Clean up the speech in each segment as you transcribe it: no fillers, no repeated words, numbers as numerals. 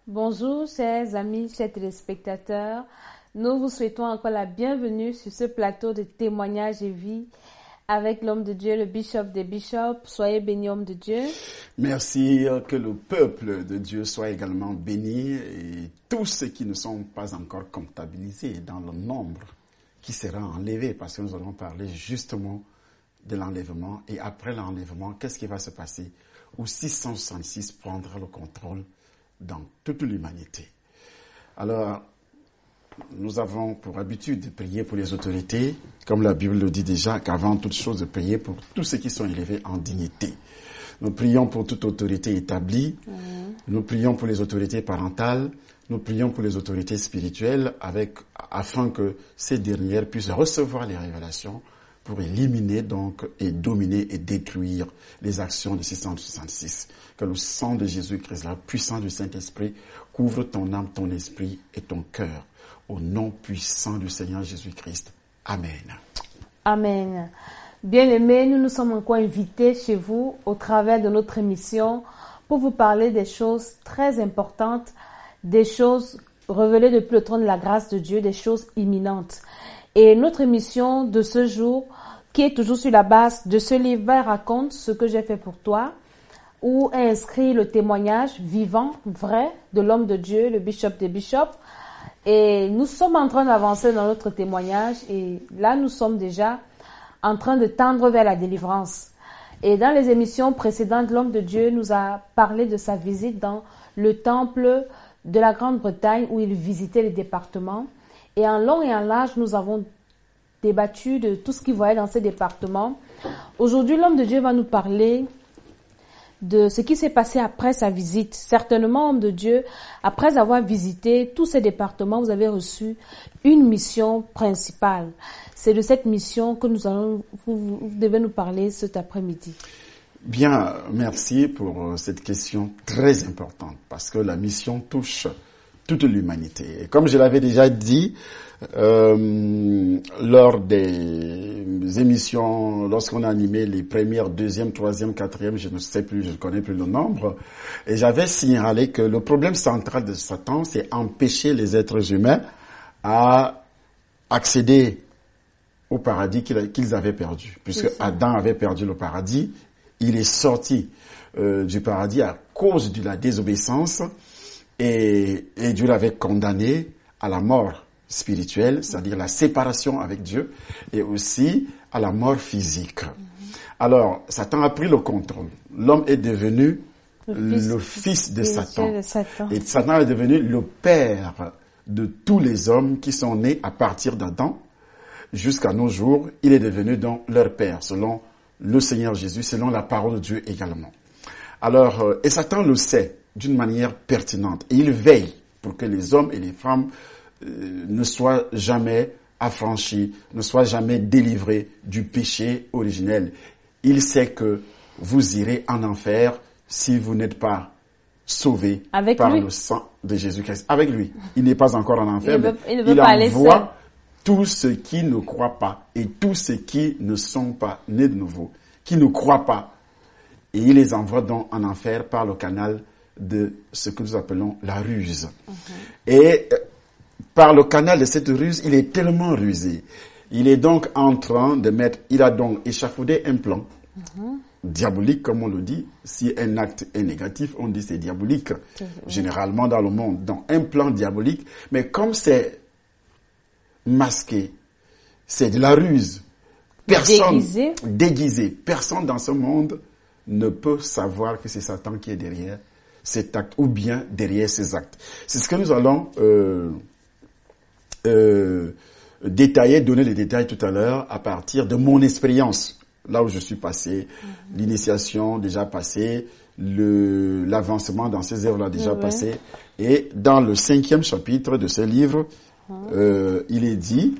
Bonjour, chers amis, chers téléspectateurs. Nous vous souhaitons encore la bienvenue sur ce plateau de témoignages et vie avec l'homme de Dieu, le bishop des bishops. Soyez bénis, homme de Dieu. Merci, que le peuple de Dieu soit également béni et tous ceux qui ne sont pas encore comptabilisés dans le nombre qui sera enlevé, parce que nous allons parler justement de l'enlèvement. Et après l'enlèvement, qu'est-ce qui va se passer? Où 666 prendra le contrôle dans toute l'humanité. Alors, nous avons pour habitude de prier pour les autorités, comme la Bible le dit déjà, qu'avant toute chose de prier pour tous ceux qui sont élevés en dignité. Nous prions pour toute autorité établie, nous prions pour les autorités parentales, nous prions pour les autorités spirituelles, afin que ces dernières puissent recevoir les révélations pour éliminer donc et dominer et détruire les actions de 666. Que le sang de Jésus-Christ, la puissance du Saint-Esprit, couvre ton âme, ton esprit et ton cœur. Au nom puissant du Seigneur Jésus-Christ. Amen. Amen. Bien-aimés, nous nous sommes encore invités chez vous au travers de notre émission pour vous parler des choses très importantes, des choses révélées depuis le trône de la grâce de Dieu, des choses imminentes. Et notre émission de ce jour, qui est toujours sur la base de ce livre, raconte ce que j'ai fait pour toi, où est inscrit le témoignage vivant, vrai, de l'homme de Dieu, le bishop des bishops. Et nous sommes en train d'avancer dans notre témoignage et là, nous sommes déjà en train de tendre vers la délivrance. Et dans les émissions précédentes, l'homme de Dieu nous a parlé de sa visite dans le temple de la Grande-Bretagne où il visitait les départements. Et en long et en large, nous avons débattu de tout ce qu'il voyait dans ces départements. Aujourd'hui, l'homme de Dieu va nous parler de ce qui s'est passé après sa visite. Certainement, homme de Dieu, après avoir visité tous ces départements, vous avez reçu une mission principale. C'est de cette mission que vous devez nous parler cet après-midi. Bien, merci pour cette question très importante, parce que la mission touche toute l'humanité. Et comme je l'avais déjà dit lors des émissions, lorsqu'on a animé les premières, deuxième, troisième, quatrième, je ne sais plus, je ne connais plus le nombre, et j'avais signalé que le problème central de Satan, c'est empêcher les êtres humains à accéder au paradis qu'ils avaient perdu. Puisque Adam avait perdu le paradis, il est sorti du paradis à cause de la désobéissance, et Dieu l'avait condamné à la mort spirituelle, c'est-à-dire la séparation avec Dieu, et aussi à la mort physique. Alors, Satan a pris le contrôle. L'homme est devenu le fils de Satan. Et Satan est devenu le père de tous les hommes qui sont nés à partir d'Adam. Jusqu'à nos jours, il est devenu donc leur père, selon le Seigneur Jésus, selon la parole de Dieu également. Alors, et Satan le sait d'une manière pertinente. Et il veille pour que les hommes et les femmes ne soient jamais affranchis, ne soient jamais délivrés du péché originel. Il sait que vous irez en enfer si vous n'êtes pas sauvés par le sang de Jésus-Christ. Avec lui. Il n'est pas encore en enfer, mais il envoie tous ceux qui ne croient pas et tous ceux qui ne sont pas nés de nouveau, qui ne croient pas. Et il les envoie donc en enfer par le canal de ce que nous appelons la ruse. Et par le canal de cette ruse, il est tellement rusé. Il est donc en train de il a donc échafaudé un plan diabolique, comme on le dit. Si un acte est négatif, on dit c'est diabolique, généralement dans le monde. Donc un plan diabolique, mais comme c'est masqué, c'est de la ruse. Déguisé. Personne dans ce monde ne peut savoir que c'est Satan qui est derrière cet acte ou bien derrière ces actes. C'est ce que nous allons détailler, donner les détails tout à l'heure à partir de mon expérience, là où je suis passé, l'initiation déjà passée, l'avancement dans ces œuvres-là déjà passé. Et dans le 5e chapitre de ce livre, il est dit,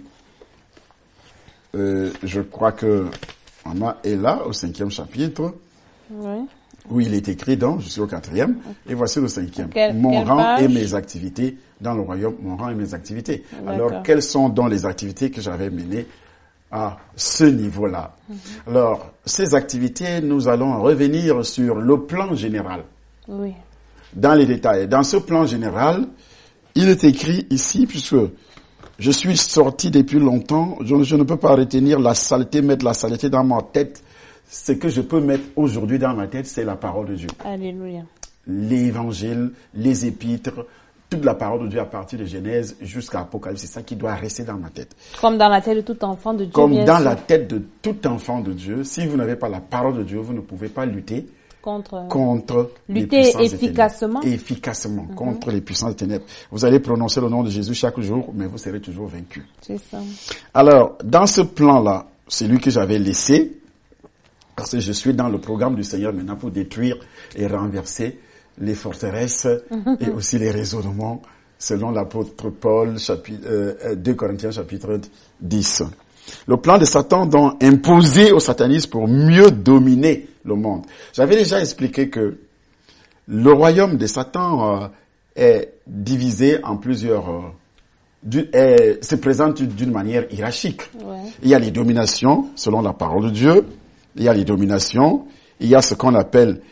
je crois que Maman est là au 5e chapitre, où il est écrit donc, je suis au 4e, et voici le 5e. Mon rang et mes activités dans le royaume, mon rang et mes activités. Alors, quelles sont donc les activités que j'avais menées à ce niveau-là? Alors, ces activités, nous allons revenir sur le plan général. dans les détails. Dans ce plan général, il est écrit ici, puisque je suis sorti depuis longtemps, je ne peux pas retenir la saleté, mettre la saleté dans ma tête. Ce que je peux mettre aujourd'hui dans ma tête, c'est la parole de Dieu. Alléluia. L'évangile, les épîtres, toute la parole de Dieu à partir de Genèse jusqu'à Apocalypse, c'est ça qui doit rester dans ma tête. Comme dans la tête de tout enfant de Dieu. Comme bien dans sûr. la tête de tout enfant de Dieu, si vous n'avez pas la parole de Dieu, vous ne pouvez pas lutter contre les lutter puissances efficacement. des ténèbres. Efficacement, contre les puissances des ténèbres. Vous allez prononcer le nom de Jésus chaque jour, mais vous serez toujours vaincu. C'est ça. Alors, dans ce plan-là, celui que j'avais laissé, parce que je suis dans le programme du Seigneur maintenant pour détruire et renverser les forteresses et aussi les raisonnements, selon l'apôtre Paul, 2 Corinthiens chapitre 10. Le plan de Satan donc imposé au satanisme pour mieux dominer le monde. J'avais déjà expliqué que le royaume de Satan est divisé en plusieurs, se présente d'une manière hiérarchique. Ouais. Il y a les dominations selon la parole de Dieu, il y a les dominations, il y a ce qu'on appelle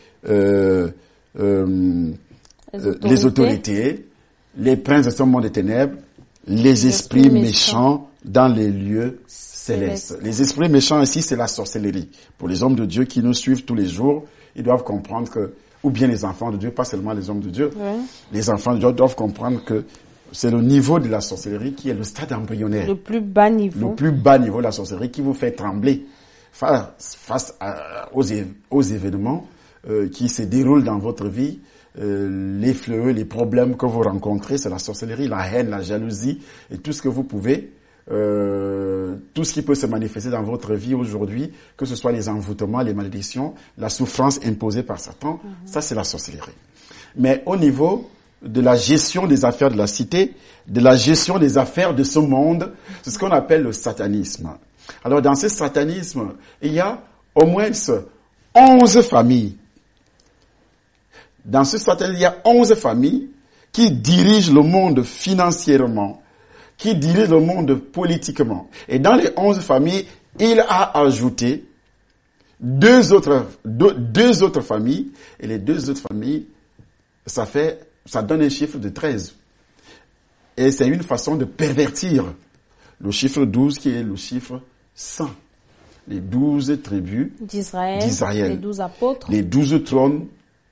les autorités, les princes de ce monde des ténèbres, les esprits méchants dans les lieux célestes. Les esprits méchants ici, c'est la sorcellerie. Pour les hommes de Dieu qui nous suivent tous les jours, ils doivent comprendre que, ou bien les enfants de Dieu, pas seulement les hommes de Dieu, les enfants de Dieu doivent comprendre que c'est le niveau de la sorcellerie qui est le stade embryonnaire. Le plus bas niveau. Le plus bas niveau de la sorcellerie qui vous fait trembler face aux événements qui se déroulent dans votre vie. Les fléaux, les problèmes que vous rencontrez, c'est la sorcellerie, la haine, la jalousie et tout ce que vous pouvez, tout ce qui peut se manifester dans votre vie aujourd'hui, que ce soit les envoûtements, les malédictions, la souffrance imposée par Satan, ça c'est la sorcellerie. Mais au niveau de la gestion des affaires de la cité, de la gestion des affaires de ce monde, c'est ce qu'on appelle le satanisme. Alors dans ce satanisme, il y a au moins 11 familles. Dans ce satanisme, il y a 11 familles qui dirigent le monde financièrement, qui dirigent le monde politiquement. Et dans les 11 familles, il a ajouté deux autres familles. Et les deux autres familles, ça donne un chiffre de 13. Et c'est une façon de pervertir le chiffre 12 qui est le chiffre 100. Les 12 tribus d'Israël, les 12 apôtres, les 12 trônes.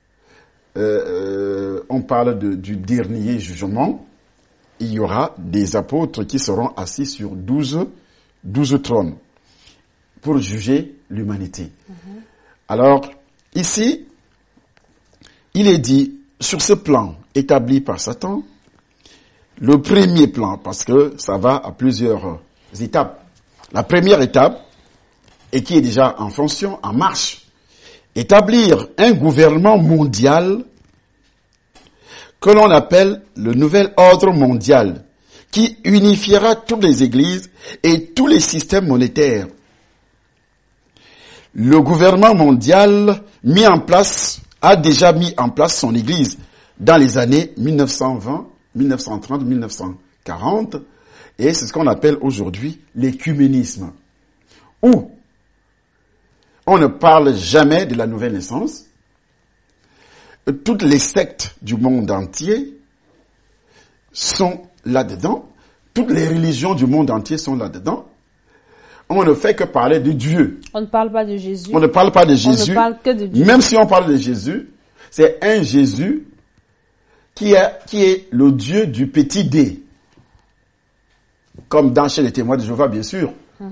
On parle du dernier jugement. Il y aura des apôtres qui seront assis sur 12 trônes pour juger l'humanité. Alors, ici, il est dit, sur ce plan établi par Satan, le premier plan, parce que ça va à plusieurs étapes. La première étape, et qui est déjà en fonction, en marche, établir un gouvernement mondial que l'on appelle le nouvel ordre mondial, qui unifiera toutes les églises et tous les systèmes monétaires. Le gouvernement mondial a déjà mis en place son église dans les années 1920, 1930, 1940, et c'est ce qu'on appelle aujourd'hui l'écuménisme, où on ne parle jamais de la nouvelle naissance. Toutes les sectes du monde entier sont là-dedans. Toutes les religions du monde entier sont là-dedans. On ne fait que parler de Dieu. On ne parle pas de Jésus. On ne parle pas de Jésus. On ne parle que de Dieu. Même si on parle de Jésus, c'est un Jésus qui est le Dieu du petit D. Comme dans chez les témoins de Jéhovah, bien sûr.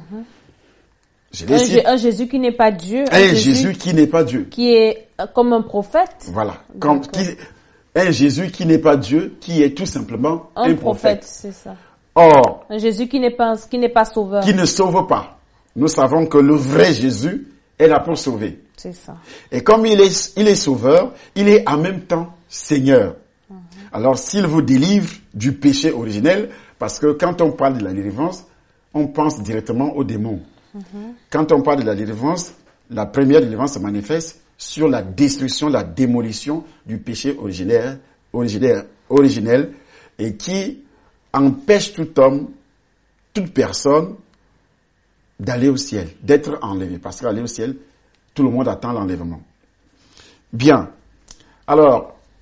Un Jésus qui n'est pas Dieu. Un Jésus qui n'est pas Dieu. Qui est comme un prophète. Voilà. Un Jésus qui n'est pas Dieu, qui est tout simplement un prophète. C'est ça. Or, un Jésus qui n'est pas sauveur. Qui ne sauve pas. Nous savons que le vrai Jésus est là pour sauver. C'est ça. Et comme il est sauveur, il est en même temps Seigneur. Alors, s'il vous délivre du péché originel, parce que quand on parle de la délivrance, on pense directement aux démons. Quand on parle de la délivrance, la première délivrance se manifeste sur la destruction, la démolition du péché originel et qui empêche tout homme, toute personne d'aller au ciel, d'être enlevé. Parce qu'aller au ciel, tout le monde attend l'enlèvement. Bien. Alors,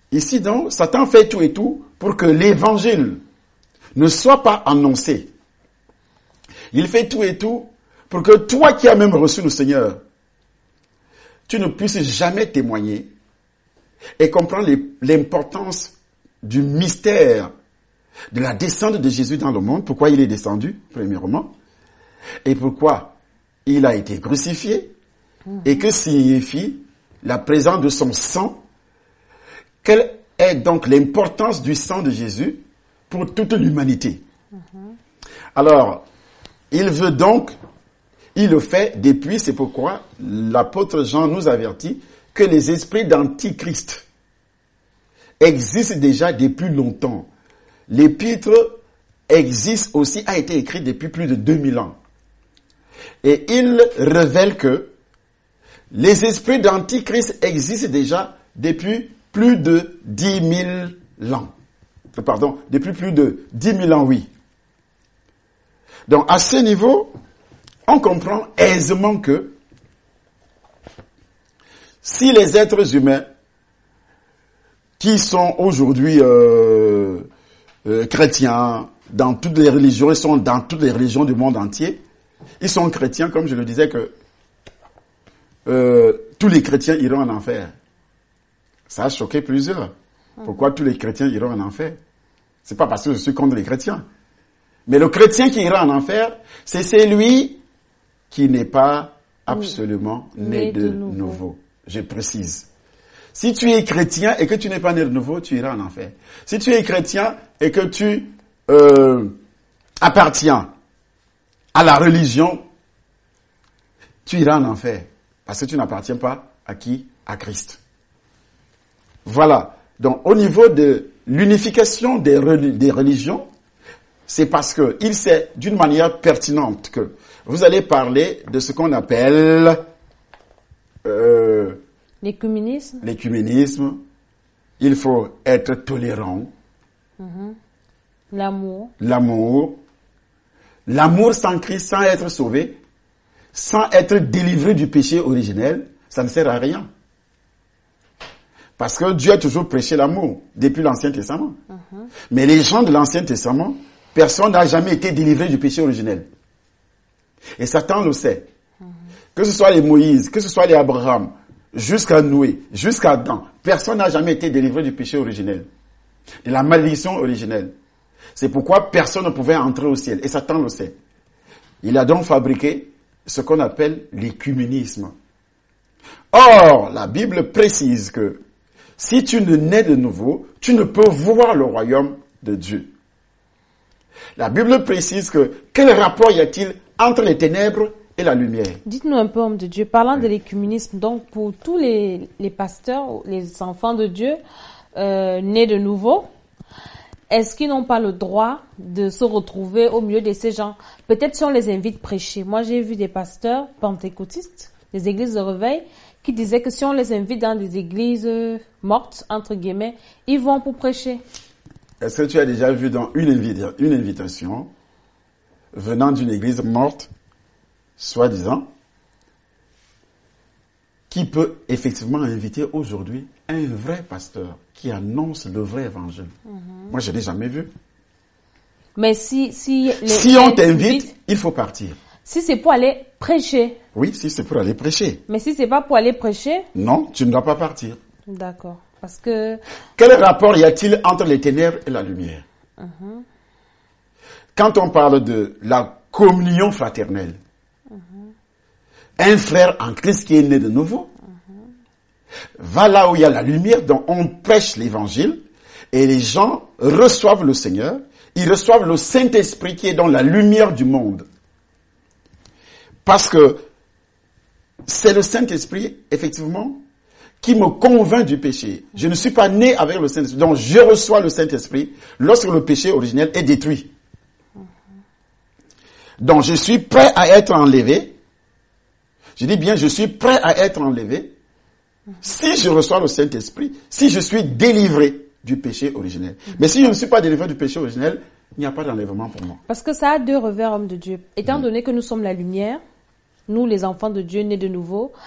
Ici donc, Satan fait tout et tout pour que l'évangile ne soit pas annoncé. Il fait tout et tout pour que toi qui as même reçu le Seigneur, tu ne puisses jamais témoigner et comprendre l'importance du mystère de la descente de Jésus dans le monde, pourquoi il est descendu, premièrement, et pourquoi il a été crucifié, et que signifie la présence de son sang. Quelle est donc l'importance du sang de Jésus pour toute l'humanité? Alors, il le fait depuis, c'est pourquoi l'apôtre Jean nous avertit que les esprits d'antichrist existent déjà depuis longtemps. L'épître existe aussi, a été écrit depuis plus de 2000 ans. Et il révèle que les esprits d'antichrist existent déjà depuis plus de 10 000 ans. Pardon, depuis plus de 10 000 ans, oui. Donc, à ce niveau, on comprend aisément que si les êtres humains qui sont aujourd'hui chrétiens dans toutes les religions, ils sont dans toutes les religions du monde entier, ils sont chrétiens, comme je le disais, que tous les chrétiens iront en enfer. Ça a choqué plusieurs. Pourquoi tous les chrétiens iront en enfer? C'est pas parce que je suis contre les chrétiens. Mais le chrétien qui ira en enfer, c'est celui qui n'est pas absolument né de nouveau. Je précise. Si tu es chrétien et que tu n'es pas né de nouveau, tu iras en enfer. Si tu es chrétien et que tu appartiens à la religion, tu iras en enfer. Parce que tu n'appartiens pas à qui? À Christ. Voilà. Donc, au niveau de l'unification des religions, c'est parce que il sait d'une manière pertinente que vous allez parler de ce qu'on appelle l'écuménisme. L'écuménisme. Il faut être tolérant. L'amour. L'amour sans Christ, sans être sauvé, sans être délivré du péché originel, ça ne sert à rien. Parce que Dieu a toujours prêché l'amour depuis l'Ancien Testament. Mais les gens de l'Ancien Testament, personne n'a jamais été délivré du péché originel. Et Satan le sait. Que ce soit les Moïse, que ce soit les Abraham, jusqu'à Noé, jusqu'à Adam, personne n'a jamais été délivré du péché originel, de la malédiction originelle. C'est pourquoi personne ne pouvait entrer au ciel. Et Satan le sait. Il a donc fabriqué ce qu'on appelle l'écuménisme. Or, la Bible précise que si tu ne nais de nouveau, tu ne peux voir le royaume de Dieu. La Bible précise que quel rapport y a-t-il entre les ténèbres et la lumière? Dites-nous un peu, homme de Dieu, parlant de l'écuménisme, donc pour tous les pasteurs, les enfants de Dieu nés de nouveau, est-ce qu'ils n'ont pas le droit de se retrouver au milieu de ces gens? Peut-être si on les invite prêcher. Moi, j'ai vu des pasteurs pentecôtistes, des églises de réveil, qui disaient que si on les invite dans des églises mortes, entre guillemets, ils vont pour prêcher. Est-ce que tu as déjà vu dans une invitation venant d'une église morte, soi-disant, qui peut effectivement inviter aujourd'hui un vrai pasteur qui annonce le vrai évangile? Moi, je ne l'ai jamais vu. Mais si on t'invite, il faut partir. Si c'est pour aller prêcher. Oui, si c'est pour aller prêcher. Mais si c'est pas pour aller prêcher? Non, tu ne dois pas partir. D'accord. Parce que... Quel rapport y a-t-il entre les ténèbres et la lumière? Quand on parle de la communion fraternelle, un frère en Christ qui est né de nouveau, va là où il y a la lumière, donc on prêche l'évangile, et les gens reçoivent le Seigneur, ils reçoivent le Saint-Esprit qui est dans la lumière du monde. Parce que c'est le Saint-Esprit, effectivement, qui me convainc du péché. Je ne suis pas né avec le Saint-Esprit, donc je reçois le Saint-Esprit lorsque le péché originel est détruit. Donc je suis prêt à être enlevé. Je dis bien, je suis prêt à être enlevé si je reçois le Saint-Esprit, si je suis délivré du péché originel. Mais si je ne suis pas délivré du péché originel, il n'y a pas d'enlèvement pour moi. Parce que ça a deux revers, homme de Dieu. Étant donné que nous sommes la lumière, nous les enfants de Dieu nés de nouveau,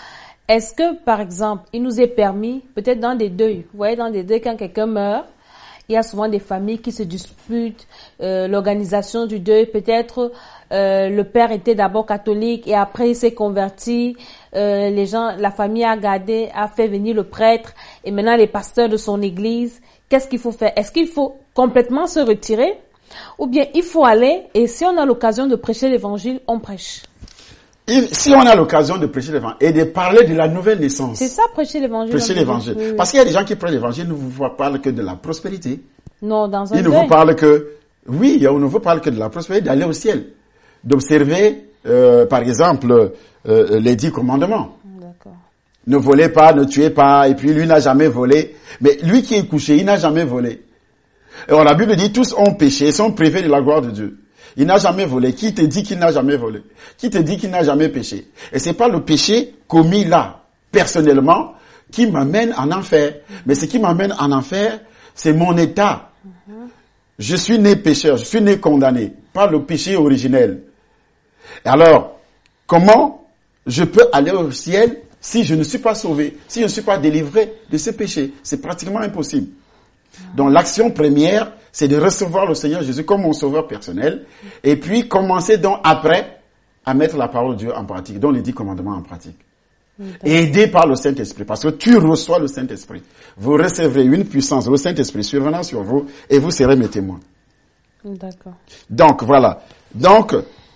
est-ce que, par exemple, il nous est permis, peut-être dans des deuils, vous voyez, dans des deuils, quand quelqu'un meurt, il y a souvent des familles qui se disputent, l'organisation du deuil, peut-être le père était d'abord catholique et après il s'est converti, la famille a fait venir le prêtre et maintenant les pasteurs de son église. Qu'est-ce qu'il faut faire? Est-ce qu'il faut complètement se retirer ou bien il faut aller et si on a l'occasion de prêcher l'évangile, on prêche? Si on a l'occasion de prêcher l'évangile et de parler de la nouvelle naissance. C'est ça, prêcher l'évangile. Prêcher l'évangile. Oui. Parce qu'il y a des gens qui prêchent l'évangile, ne vous parlent que de la prospérité. Non, dans un Ils ne vous parlent que, oui, on ne vous parle que de la prospérité, d'aller au ciel. D'observer, par exemple, les 10 commandements. D'accord. Ne volez pas, ne tuez pas, et puis lui n'a jamais volé. Mais lui qui est couché, il n'a jamais volé. Alors la Bible dit, tous ont péché, sont privés de la gloire de Dieu. Il n'a jamais volé. Qui te dit qu'il n'a jamais volé? Qui te dit qu'il n'a jamais péché? Et c'est pas le péché commis là, personnellement, qui m'amène en enfer. Mais ce qui m'amène en enfer, c'est mon état. Je suis né pécheur, je suis né condamné, pas le péché originel. Et alors, comment je peux aller au ciel si je ne suis pas sauvé, si je ne suis pas délivré de ce péché? C'est pratiquement impossible. Donc l'action première, c'est de recevoir le Seigneur Jésus comme mon sauveur personnel et puis commencer donc après à mettre la parole de Dieu en pratique, donc les 10 commandements en pratique. Aidé par le Saint-Esprit, parce que tu reçois le Saint-Esprit. Vous recevrez une puissance, le Saint-Esprit survenant sur vous et vous serez mes témoins. D'accord. Donc voilà. Donc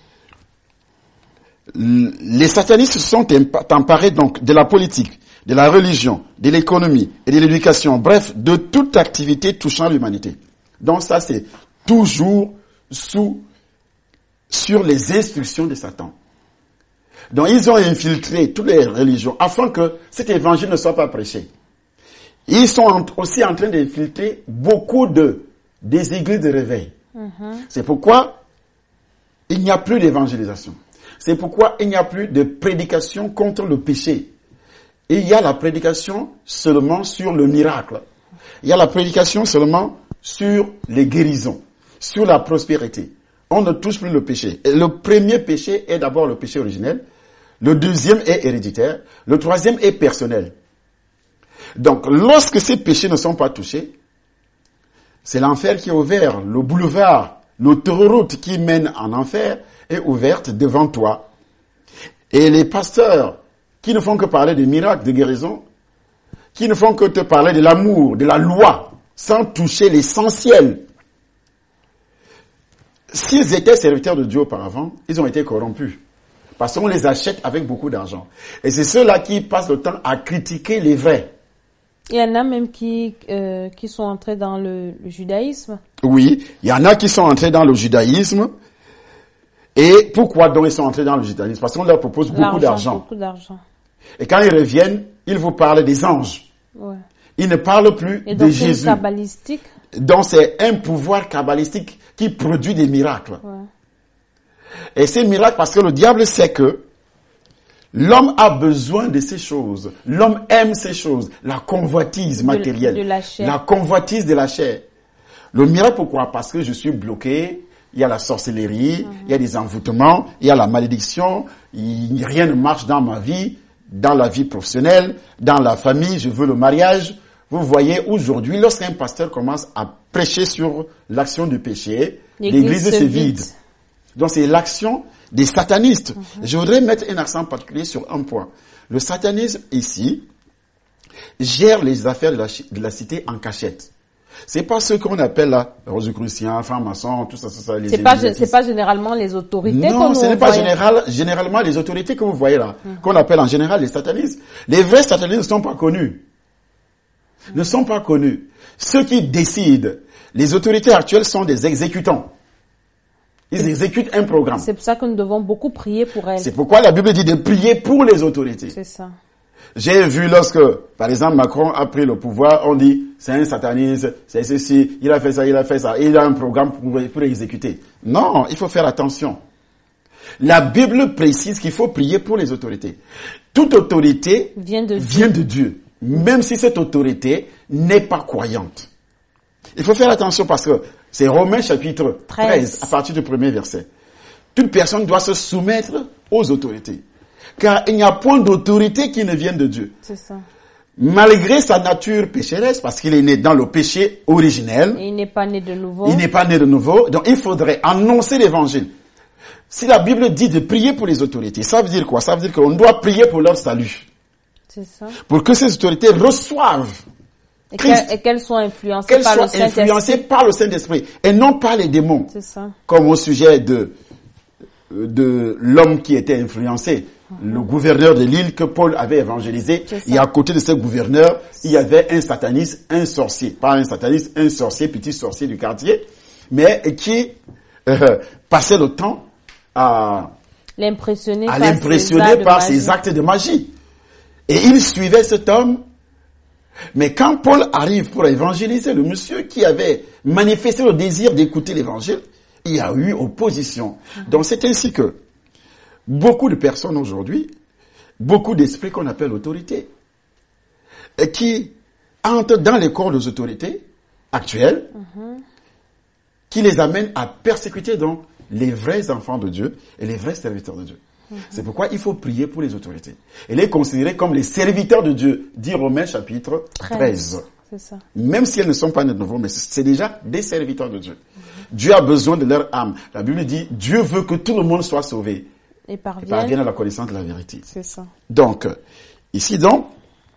les satanistes se sont emparés donc de la politique, de la religion, de l'économie et de l'éducation, bref, de toute activité touchant l'humanité. Donc ça, c'est toujours sur les instructions de Satan. Donc ils ont infiltré toutes les religions afin que cet évangile ne soit pas prêché. Ils sont aussi en train d'infiltrer beaucoup des églises de réveil. C'est pourquoi il n'y a plus d'évangélisation. C'est pourquoi il n'y a plus de prédication contre le péché. Et il y a la prédication seulement sur le miracle. Il y a la prédication seulement sur les guérisons, sur la prospérité. On ne touche plus le péché. Et le premier péché est d'abord le péché originel. Le deuxième est héréditaire. Le troisième est personnel. Donc, lorsque ces péchés ne sont pas touchés, c'est l'enfer qui est ouvert. Le boulevard, l'autoroute qui mène en enfer est ouverte devant toi. Et les pasteurs qui ne font que parler des miracles, de guérison, qui ne font que te parler de l'amour, de la loi, sans toucher l'essentiel. S'ils étaient serviteurs de Dieu auparavant, ils ont été corrompus. Parce qu'on les achète avec beaucoup d'argent. Et c'est ceux-là qui passent le temps à critiquer les vrais. Il y en a même qui sont entrés dans le judaïsme. Oui, il y en a qui sont entrés dans le judaïsme. Et pourquoi donc ils sont entrés dans le judaïsme? Parce qu'on leur propose beaucoup d'argent. Et quand ils reviennent, ils vous parlent des anges. Ouais. Ils ne parlent plus de Jésus. C'est kabbalistique. Donc c'est un pouvoir kabbalistique qui produit des miracles. Ouais. Et ces miracles, parce que le diable sait que l'homme a besoin de ces choses. L'homme aime ces choses. La convoitise matérielle. De la chair. La convoitise de la chair. Le miracle, pourquoi? Parce que je suis bloqué. Il y a la sorcellerie, il y a des envoûtements, il y a la malédiction, rien ne marche dans ma vie, dans la vie professionnelle, dans la famille, je veux le mariage. Vous voyez, aujourd'hui, lorsqu'un pasteur commence à prêcher sur l'action du péché, l'église se vide. Donc c'est l'action des satanistes. Je voudrais mettre un accent particulier sur un point. Le satanisme, ici, gère les affaires de la cité en cachette. C'est pas ce qu'on appelle là, rosicruciens, francs-maçons, tout ça, c'est pas généralement les autorités. Non, ce n'est pas généralement les autorités que vous voyez là, qu'on appelle en général les satanistes. Les vrais satanistes ne sont pas connus. Ne sont pas connus. Ceux qui décident, les autorités actuelles sont des exécutants. Ils exécutent un programme. C'est pour ça que nous devons beaucoup prier pour elles. C'est pourquoi la Bible dit de prier pour les autorités. C'est ça. J'ai vu lorsque, par exemple, Macron a pris le pouvoir, on dit, c'est un sataniste, c'est ceci, il a fait ça, il a un programme pour exécuter. Non, il faut faire attention. La Bible précise qu'il faut prier pour les autorités. Toute autorité vient de Dieu, même si cette autorité n'est pas croyante. Il faut faire attention parce que c'est Romains chapitre 13, à partir du premier verset. Toute personne doit se soumettre aux autorités. Car il n'y a point d'autorité qui ne vienne de Dieu. C'est ça. Malgré sa nature pécheresse, parce qu'il est né dans le péché originel. Et il n'est pas né de nouveau. Il n'est pas né de nouveau. Donc il faudrait annoncer l'évangile. Si la Bible dit de prier pour les autorités, ça veut dire quoi? Ça veut dire qu'on doit prier pour leur salut. C'est ça. Pour que ces autorités reçoivent Christ. Et qu'elles soient influencées Qu'elles par soient le Saint-Esprit. influencées par le Saint-Esprit. Et non par les démons. C'est ça. Comme au sujet de l'homme qui était influencé. Le gouverneur de l'île que Paul avait évangélisé. Et à côté de ce gouverneur, il y avait un sataniste, un sorcier. Pas un sataniste, un sorcier, petit sorcier du quartier. Mais qui passait le temps à l'impressionner par ses actes de magie. Et il suivait cet homme. Mais quand Paul arrive pour évangéliser le monsieur qui avait manifesté le désir d'écouter l'évangile, il y a eu opposition. Donc c'est ainsi que beaucoup de personnes aujourd'hui, beaucoup d'esprits qu'on appelle autorités, et qui entrent dans les corps des autorités actuelles, qui les amènent à persécuter donc les vrais enfants de Dieu et les vrais serviteurs de Dieu. C'est pourquoi il faut prier pour les autorités. Et les considérer comme les serviteurs de Dieu, dit Romains chapitre 13. C'est ça. Même si elles ne sont pas de nouveau, mais c'est déjà des serviteurs de Dieu. Dieu a besoin de leur âme. La Bible dit, Dieu veut que tout le monde soit sauvé. Et parvienne à la connaissance de la vérité. C'est ça. Donc, ici donc,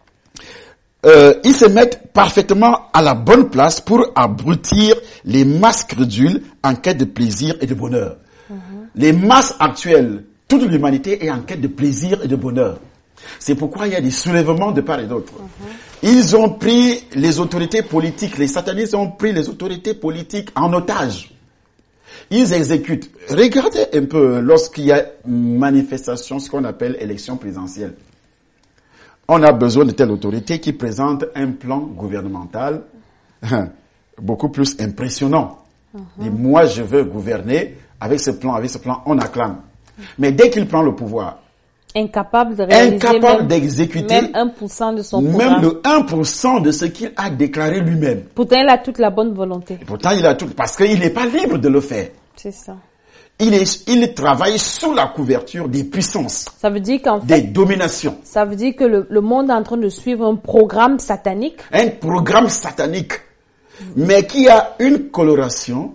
ils se mettent parfaitement à la bonne place pour abrutir les masses crédules en quête de plaisir et de bonheur. Les masses actuelles, toute l'humanité est en quête de plaisir et de bonheur. C'est pourquoi il y a des soulèvements de part et d'autre. Ils ont pris les autorités politiques, les satanistes ont pris les autorités politiques en otage. Ils exécutent. Regardez un peu lorsqu'il y a une manifestation, ce qu'on appelle élection présidentielle. On a besoin de telle autorité qui présente un plan gouvernemental beaucoup plus impressionnant. Et moi, je veux gouverner avec ce plan, on acclame. Mais dès qu'il prend le pouvoir, incapable de réaliser d'exécuter même 1% de son programme. Même le 1% de ce qu'il a déclaré lui-même. Pourtant, il a toute la bonne volonté. Et pourtant, il a tout, parce qu'il n'est pas libre de le faire. C'est ça. Il travaille sous la couverture des puissances. Ça veut dire qu'en fait, des dominations. Ça veut dire que le monde est en train de suivre un programme satanique. Un programme satanique. Mais qui a une coloration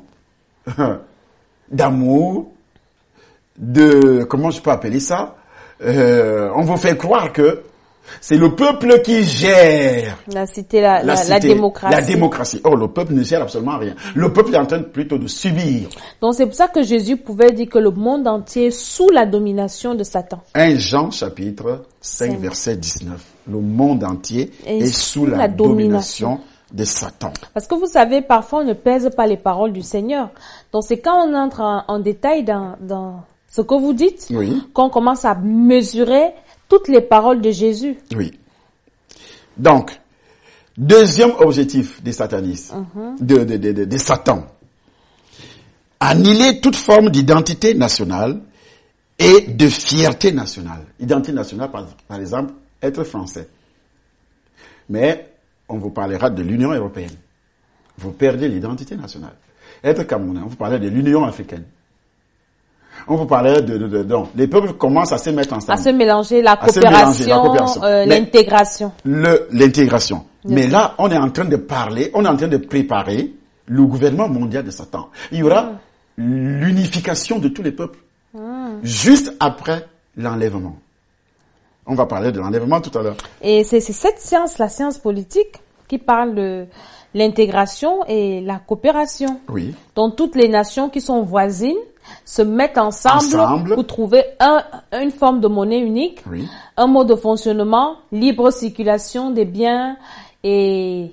d'amour, comment je peux appeler ça? On vous fait croire que c'est le peuple qui gère la cité, la démocratie. La démocratie. Or, le peuple ne gère absolument rien. Le peuple est en train plutôt de subir. Donc, c'est pour ça que Jésus pouvait dire que le monde entier est sous la domination de Satan. 1 Jean chapitre 5 verset 19. Le monde entier est sous la domination de Satan. Parce que vous savez, parfois on ne pèse pas les paroles du Seigneur. Donc, c'est quand on entre en détail dans ce que vous dites, qu'on commence à mesurer toutes les paroles de Jésus. Oui. Donc, deuxième objectif des satanistes, de Satan. Annihiler toute forme d'identité nationale et de fierté nationale. Identité nationale, par exemple, être français. Mais on vous parlera de l'Union européenne. Vous perdez l'identité nationale. Être camerounais, on vous parlera de l'Union africaine. On vous parlait donc, les peuples commencent à se mettre ensemble. À se mélanger, la coopération, l'intégration. L'intégration. Mais là, on est en train de parler, on est en train de préparer le gouvernement mondial de Satan. Il y aura l'unification de tous les peuples. Juste après l'enlèvement. On va parler de l'enlèvement tout à l'heure. Et c'est cette science, la science politique, qui parle de l'intégration et la coopération. Oui. Donc, toutes les nations qui sont voisines se mettent ensemble pour trouver une forme de monnaie unique, un mode de fonctionnement, libre circulation des biens et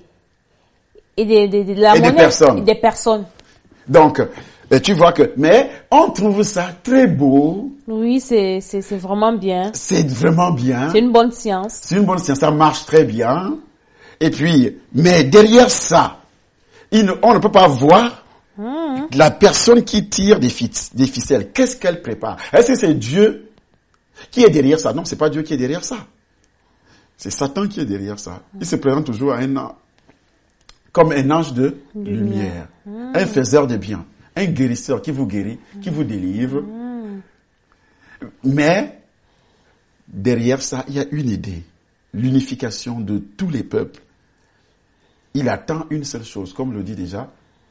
des personnes. Donc, tu vois que, mais on trouve ça très beau. Oui, c'est vraiment bien. C'est vraiment bien. C'est une bonne science. C'est une bonne science, ça marche très bien. Et puis, mais derrière ça, on ne peut pas voir la personne qui tire des ficelles. Qu'est-ce qu'elle prépare? Est-ce que c'est Dieu qui est derrière ça? Non, c'est pas Dieu qui est derrière ça. C'est Satan qui est derrière ça. Il se présente toujours comme un ange de lumière. Un faiseur de bien. Un guérisseur qui vous guérit, qui vous délivre. Mais derrière ça, il y a une idée. L'unification de tous les peuples. Il attend une seule chose, comme le dit déjà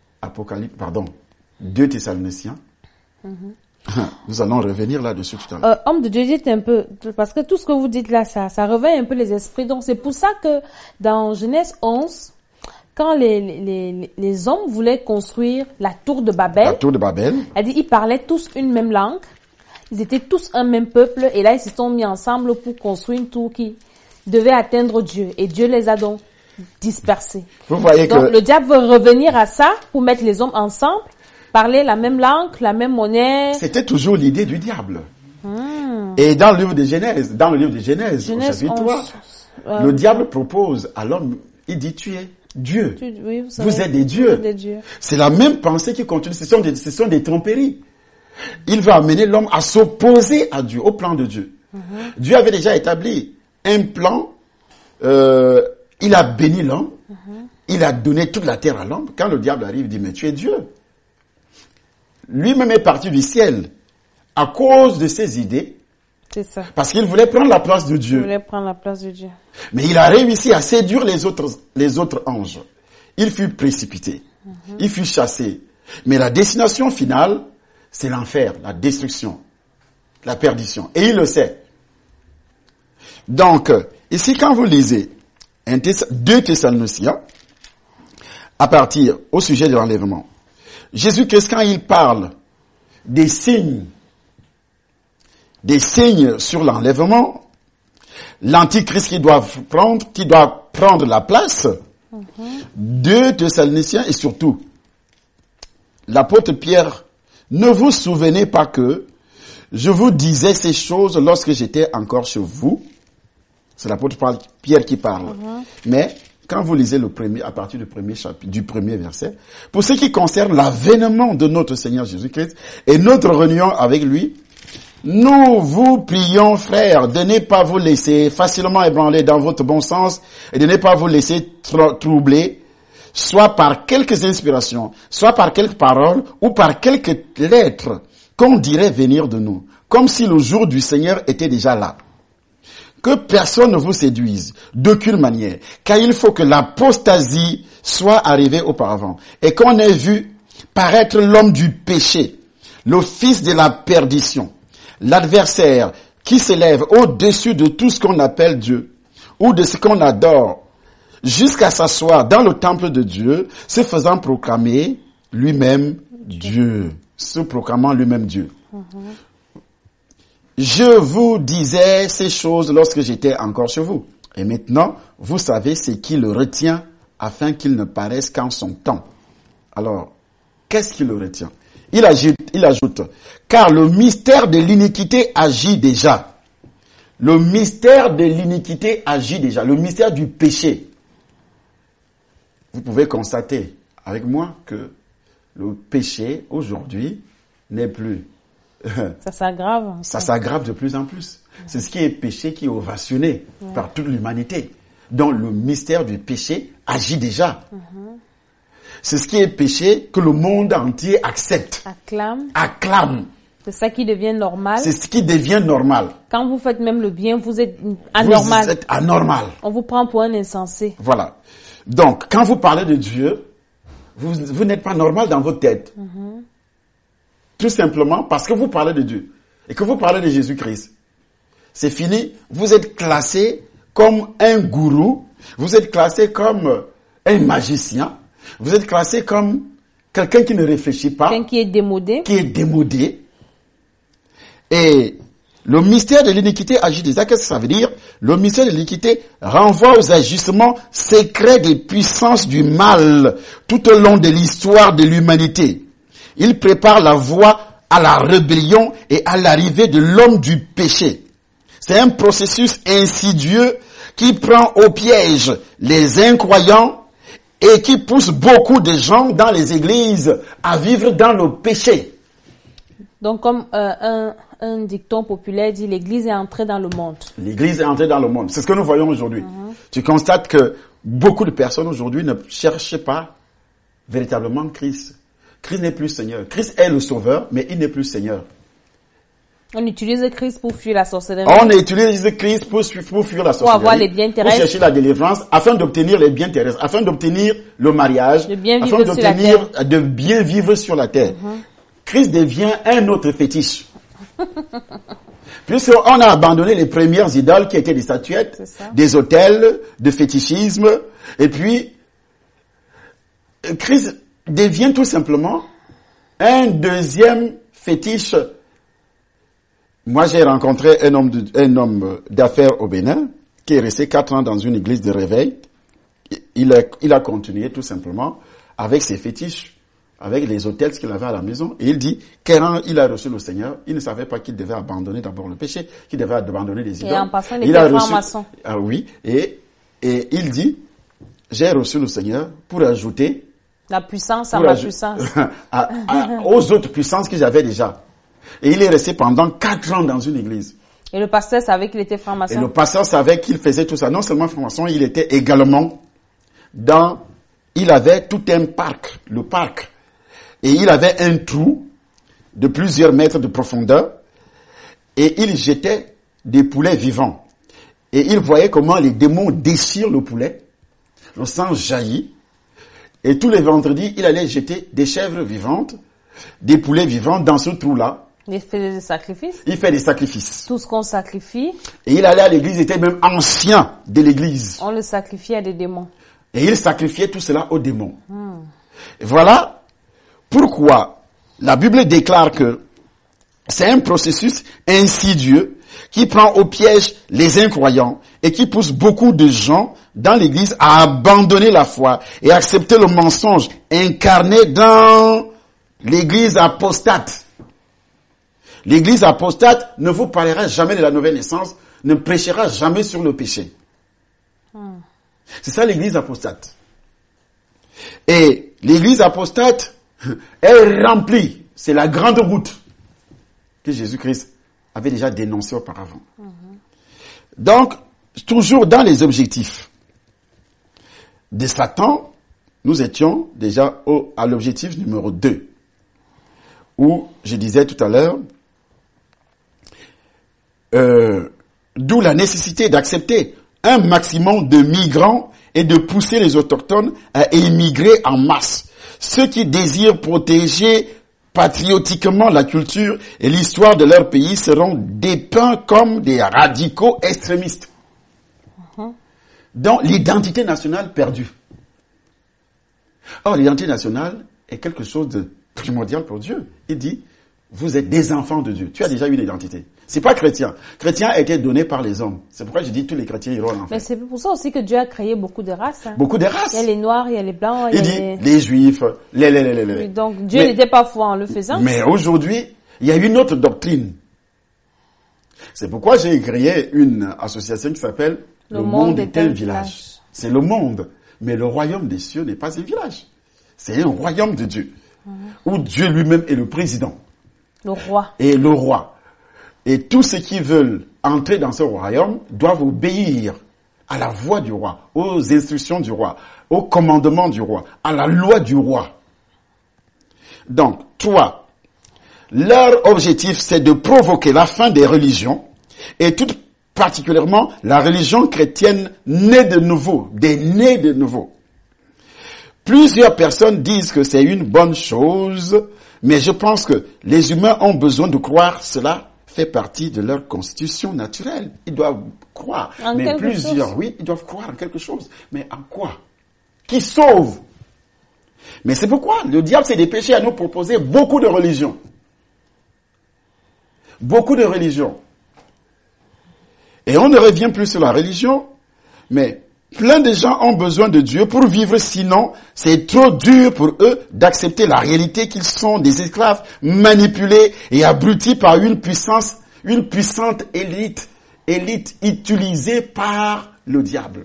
2 Thessaloniciens. Nous allons revenir là-dessus tout à l'heure. Homme de Dieu, dites un peu, parce que tout ce que vous dites là, ça réveille un peu les esprits. Donc c'est pour ça que dans Genèse 11, quand les hommes voulaient construire la tour de Babel, elle dit, ils parlaient tous une même langue, ils étaient tous un même peuple, et là ils se sont mis ensemble pour construire une tour qui devait atteindre Dieu, et Dieu les a donc dispersés. Vous voyez donc que le diable veut revenir à ça pour mettre les hommes ensemble, parler la même langue, la même monnaie. C'était toujours l'idée du diable. Et dans le livre de Genèse, au chapitre 3, le diable propose à l'homme, il dit, tu es Dieu. Vous êtes des dieux. C'est la même pensée qui continue. Ce sont des tromperies. Il va amener l'homme à s'opposer à Dieu, au plan de Dieu. Dieu avait déjà établi un plan. Il a béni l'homme. Il a donné toute la terre à l'homme. Quand le diable arrive, il dit, mais tu es Dieu. Lui-même est parti du ciel à cause de ses idées. C'est ça. Parce qu'il voulait prendre la place de Dieu. Mais il a réussi à séduire les autres anges. Il fut précipité. Il fut chassé. Mais la destination finale, c'est l'enfer, la destruction, la perdition. Et il le sait. Donc, ici, quand vous lisez 2 Thessaloniciens, à partir au sujet de l'enlèvement, Jésus-Christ, quand il parle des signes sur l'enlèvement, l'antichrist qui doit prendre la place, 2 Thessaloniciens et surtout, l'apôtre Pierre, ne vous souvenez pas que je vous disais ces choses lorsque j'étais encore chez vous? C'est l'apôtre Pierre qui parle. Mais, quand vous lisez à partir du premier verset, pour ce qui concerne l'avènement de notre Seigneur Jésus-Christ et notre réunion avec lui, nous vous prions, frères, de ne pas vous laisser facilement ébranler dans votre bon sens et de ne pas vous laisser troubler, soit par quelques inspirations, soit par quelques paroles ou par quelques lettres qu'on dirait venir de nous, comme si le jour du Seigneur était déjà là. Que personne ne vous séduise, d'aucune manière, car il faut que l'apostasie soit arrivée auparavant, et qu'on ait vu paraître l'homme du péché, le fils de la perdition, l'adversaire qui s'élève au-dessus de tout ce qu'on appelle Dieu, ou de ce qu'on adore, jusqu'à s'asseoir dans le temple de Dieu, se faisant proclamer lui-même Dieu, se proclamant lui-même Dieu. Je vous disais ces choses lorsque j'étais encore chez vous. Et maintenant, vous savez ce qui le retient afin qu'il ne paraisse qu'en son temps. Alors, qu'est-ce qui le retient? Il ajoute, car le mystère de l'iniquité agit déjà. Le mystère de l'iniquité agit déjà. Le mystère du péché. Vous pouvez constater avec moi que le péché aujourd'hui n'est plus. Ça s'aggrave. Ça s'aggrave de plus en plus. C'est ce qui est péché qui est ovationné par toute l'humanité. Donc le mystère du péché agit déjà. C'est ce qui est péché que le monde entier accepte. Acclame. C'est ça qui devient normal. C'est ce qui devient normal. Quand vous faites même le bien, vous êtes anormal. Vous êtes anormal. On vous prend pour un insensé. Voilà. Donc, quand vous parlez de Dieu, vous n'êtes pas normal dans votre tête. Tout simplement parce que vous parlez de Dieu et que vous parlez de Jésus-Christ. C'est fini. Vous êtes classé comme un gourou. Vous êtes classé comme un magicien. Vous êtes classé comme quelqu'un qui ne réfléchit pas. Quelqu'un qui est démodé. Et le mystère de l'iniquité agit déjà. Qu'est-ce que ça veut dire? Le mystère de l'iniquité renvoie aux agissements secrets des puissances du mal tout au long de l'histoire de l'humanité. Il prépare la voie à la rébellion et à l'arrivée de l'homme du péché. C'est un processus insidieux qui prend au piège les incroyants et qui pousse beaucoup de gens dans les églises à vivre dans le péché. Donc comme un dicton populaire dit, l'église est entrée dans le monde. L'église est entrée dans le monde. C'est ce que nous voyons aujourd'hui. Tu constates que beaucoup de personnes aujourd'hui ne cherchent pas véritablement Christ. Christ n'est plus Seigneur. Christ est le Sauveur, mais il n'est plus Seigneur. On utilise Christ pour fuir la sorcellerie. On utilise Christ pour fuir la sorcellerie. Pour avoir les biens terrestres. Pour chercher la délivrance, afin d'obtenir les biens terrestres, afin d'obtenir le mariage, afin d'obtenir de bien vivre sur la terre. Christ devient un autre fétiche. Puisqu'on a abandonné les premières idoles qui étaient des statuettes, des autels, de fétichisme, et puis Christ devient tout simplement un deuxième fétiche. Moi, j'ai rencontré un homme d'affaires au Bénin qui est resté 4 ans dans une église de réveil. Il a continué tout simplement avec ses fétiches, avec les autels qu'il avait à la maison. Et il dit, quand il a reçu le Seigneur, il ne savait pas qu'il devait abandonner d'abord le péché, qu'il devait abandonner les idoles. Et en passant, il était franc-maçon. Ah oui, et il dit, j'ai reçu le Seigneur pour ajouter la puissance à ma puissance. Aux autres puissances que j'avais déjà. Et il est resté pendant 4 ans dans une église. Et le pasteur savait qu'il était franc-maçon. Et le pasteur savait qu'il faisait tout ça. Non seulement franc-maçon, il était également il avait tout un parc, le parc. Et il avait un trou de plusieurs mètres de profondeur. Et il jetait des poulets vivants. Et il voyait comment les démons déchirent le poulet. Le sang jaillit. Et tous les vendredis, il allait jeter des chèvres vivantes, des poulets vivants dans ce trou-là. Il fait des sacrifices. Il fait des sacrifices. Tout ce qu'on sacrifie. Et il allait à l'église, il était même ancien de l'église. On le sacrifiait à des démons. Et il sacrifiait tout cela aux démons. Et voilà pourquoi la Bible déclare que c'est un processus insidieux qui prend au piège les incroyants et qui pousse beaucoup de gens dans l'église à abandonner la foi et accepter le mensonge incarné dans l'église apostate. L'église apostate ne vous parlera jamais de la nouvelle naissance, ne prêchera jamais sur le péché. C'est ça l'église apostate. Et l'église apostate est remplie, c'est la grande route que Jésus-Christ avait déjà dénoncée auparavant. Donc, toujours dans les objectifs de Satan, nous étions déjà à l'objectif numéro 2, où je disais tout à l'heure, d'où la nécessité d'accepter un maximum de migrants et de pousser les autochtones à émigrer en masse. Ceux qui désirent protéger patriotiquement la culture et l'histoire de leur pays seront dépeints comme des radicaux extrémistes. Donc l'identité nationale perdue. Or l'identité nationale est quelque chose de primordial pour Dieu. Il dit, vous êtes des enfants de Dieu. Tu as déjà une identité. C'est pas chrétien. Chrétien a été donné par les hommes. C'est pourquoi je dis tous les chrétiens iront en enfer. Mais c'est pour ça aussi que Dieu a créé beaucoup de races. Beaucoup de races. Il y a les noirs, il y a les blancs. Il dit les juifs, les. Donc Dieu n'était pas fou en le faisant. Mais aujourd'hui, il y a une autre doctrine. C'est pourquoi j'ai créé une association qui s'appelle Le monde est un village. C'est le monde. Mais le royaume des cieux n'est pas un village. C'est un royaume de Dieu. Où Dieu lui-même est le président. Le roi. Et le roi. Et tous ceux qui veulent entrer dans ce royaume doivent obéir à la voix du roi, aux instructions du roi, aux commandements du roi, à la loi du roi. Donc, toi, leur objectif, c'est de provoquer la fin des religions, et tout particulièrement la religion chrétienne née de nouveau, des nés de nouveau. Plusieurs personnes disent que c'est une bonne chose, mais je pense que les humains ont besoin de croire cela fait partie de leur constitution naturelle. Ils doivent croire. Mais plusieurs, oui, ils doivent croire en quelque chose. Mais en quoi? Qui sauve? Mais c'est pourquoi le diable s'est dépêché à nous proposer beaucoup de religions. Beaucoup de religions. Et on ne revient plus sur la religion, mais plein de gens ont besoin de Dieu pour vivre, sinon c'est trop dur pour eux d'accepter la réalité qu'ils sont des esclaves manipulés et abrutis par une puissante élite utilisée par le diable.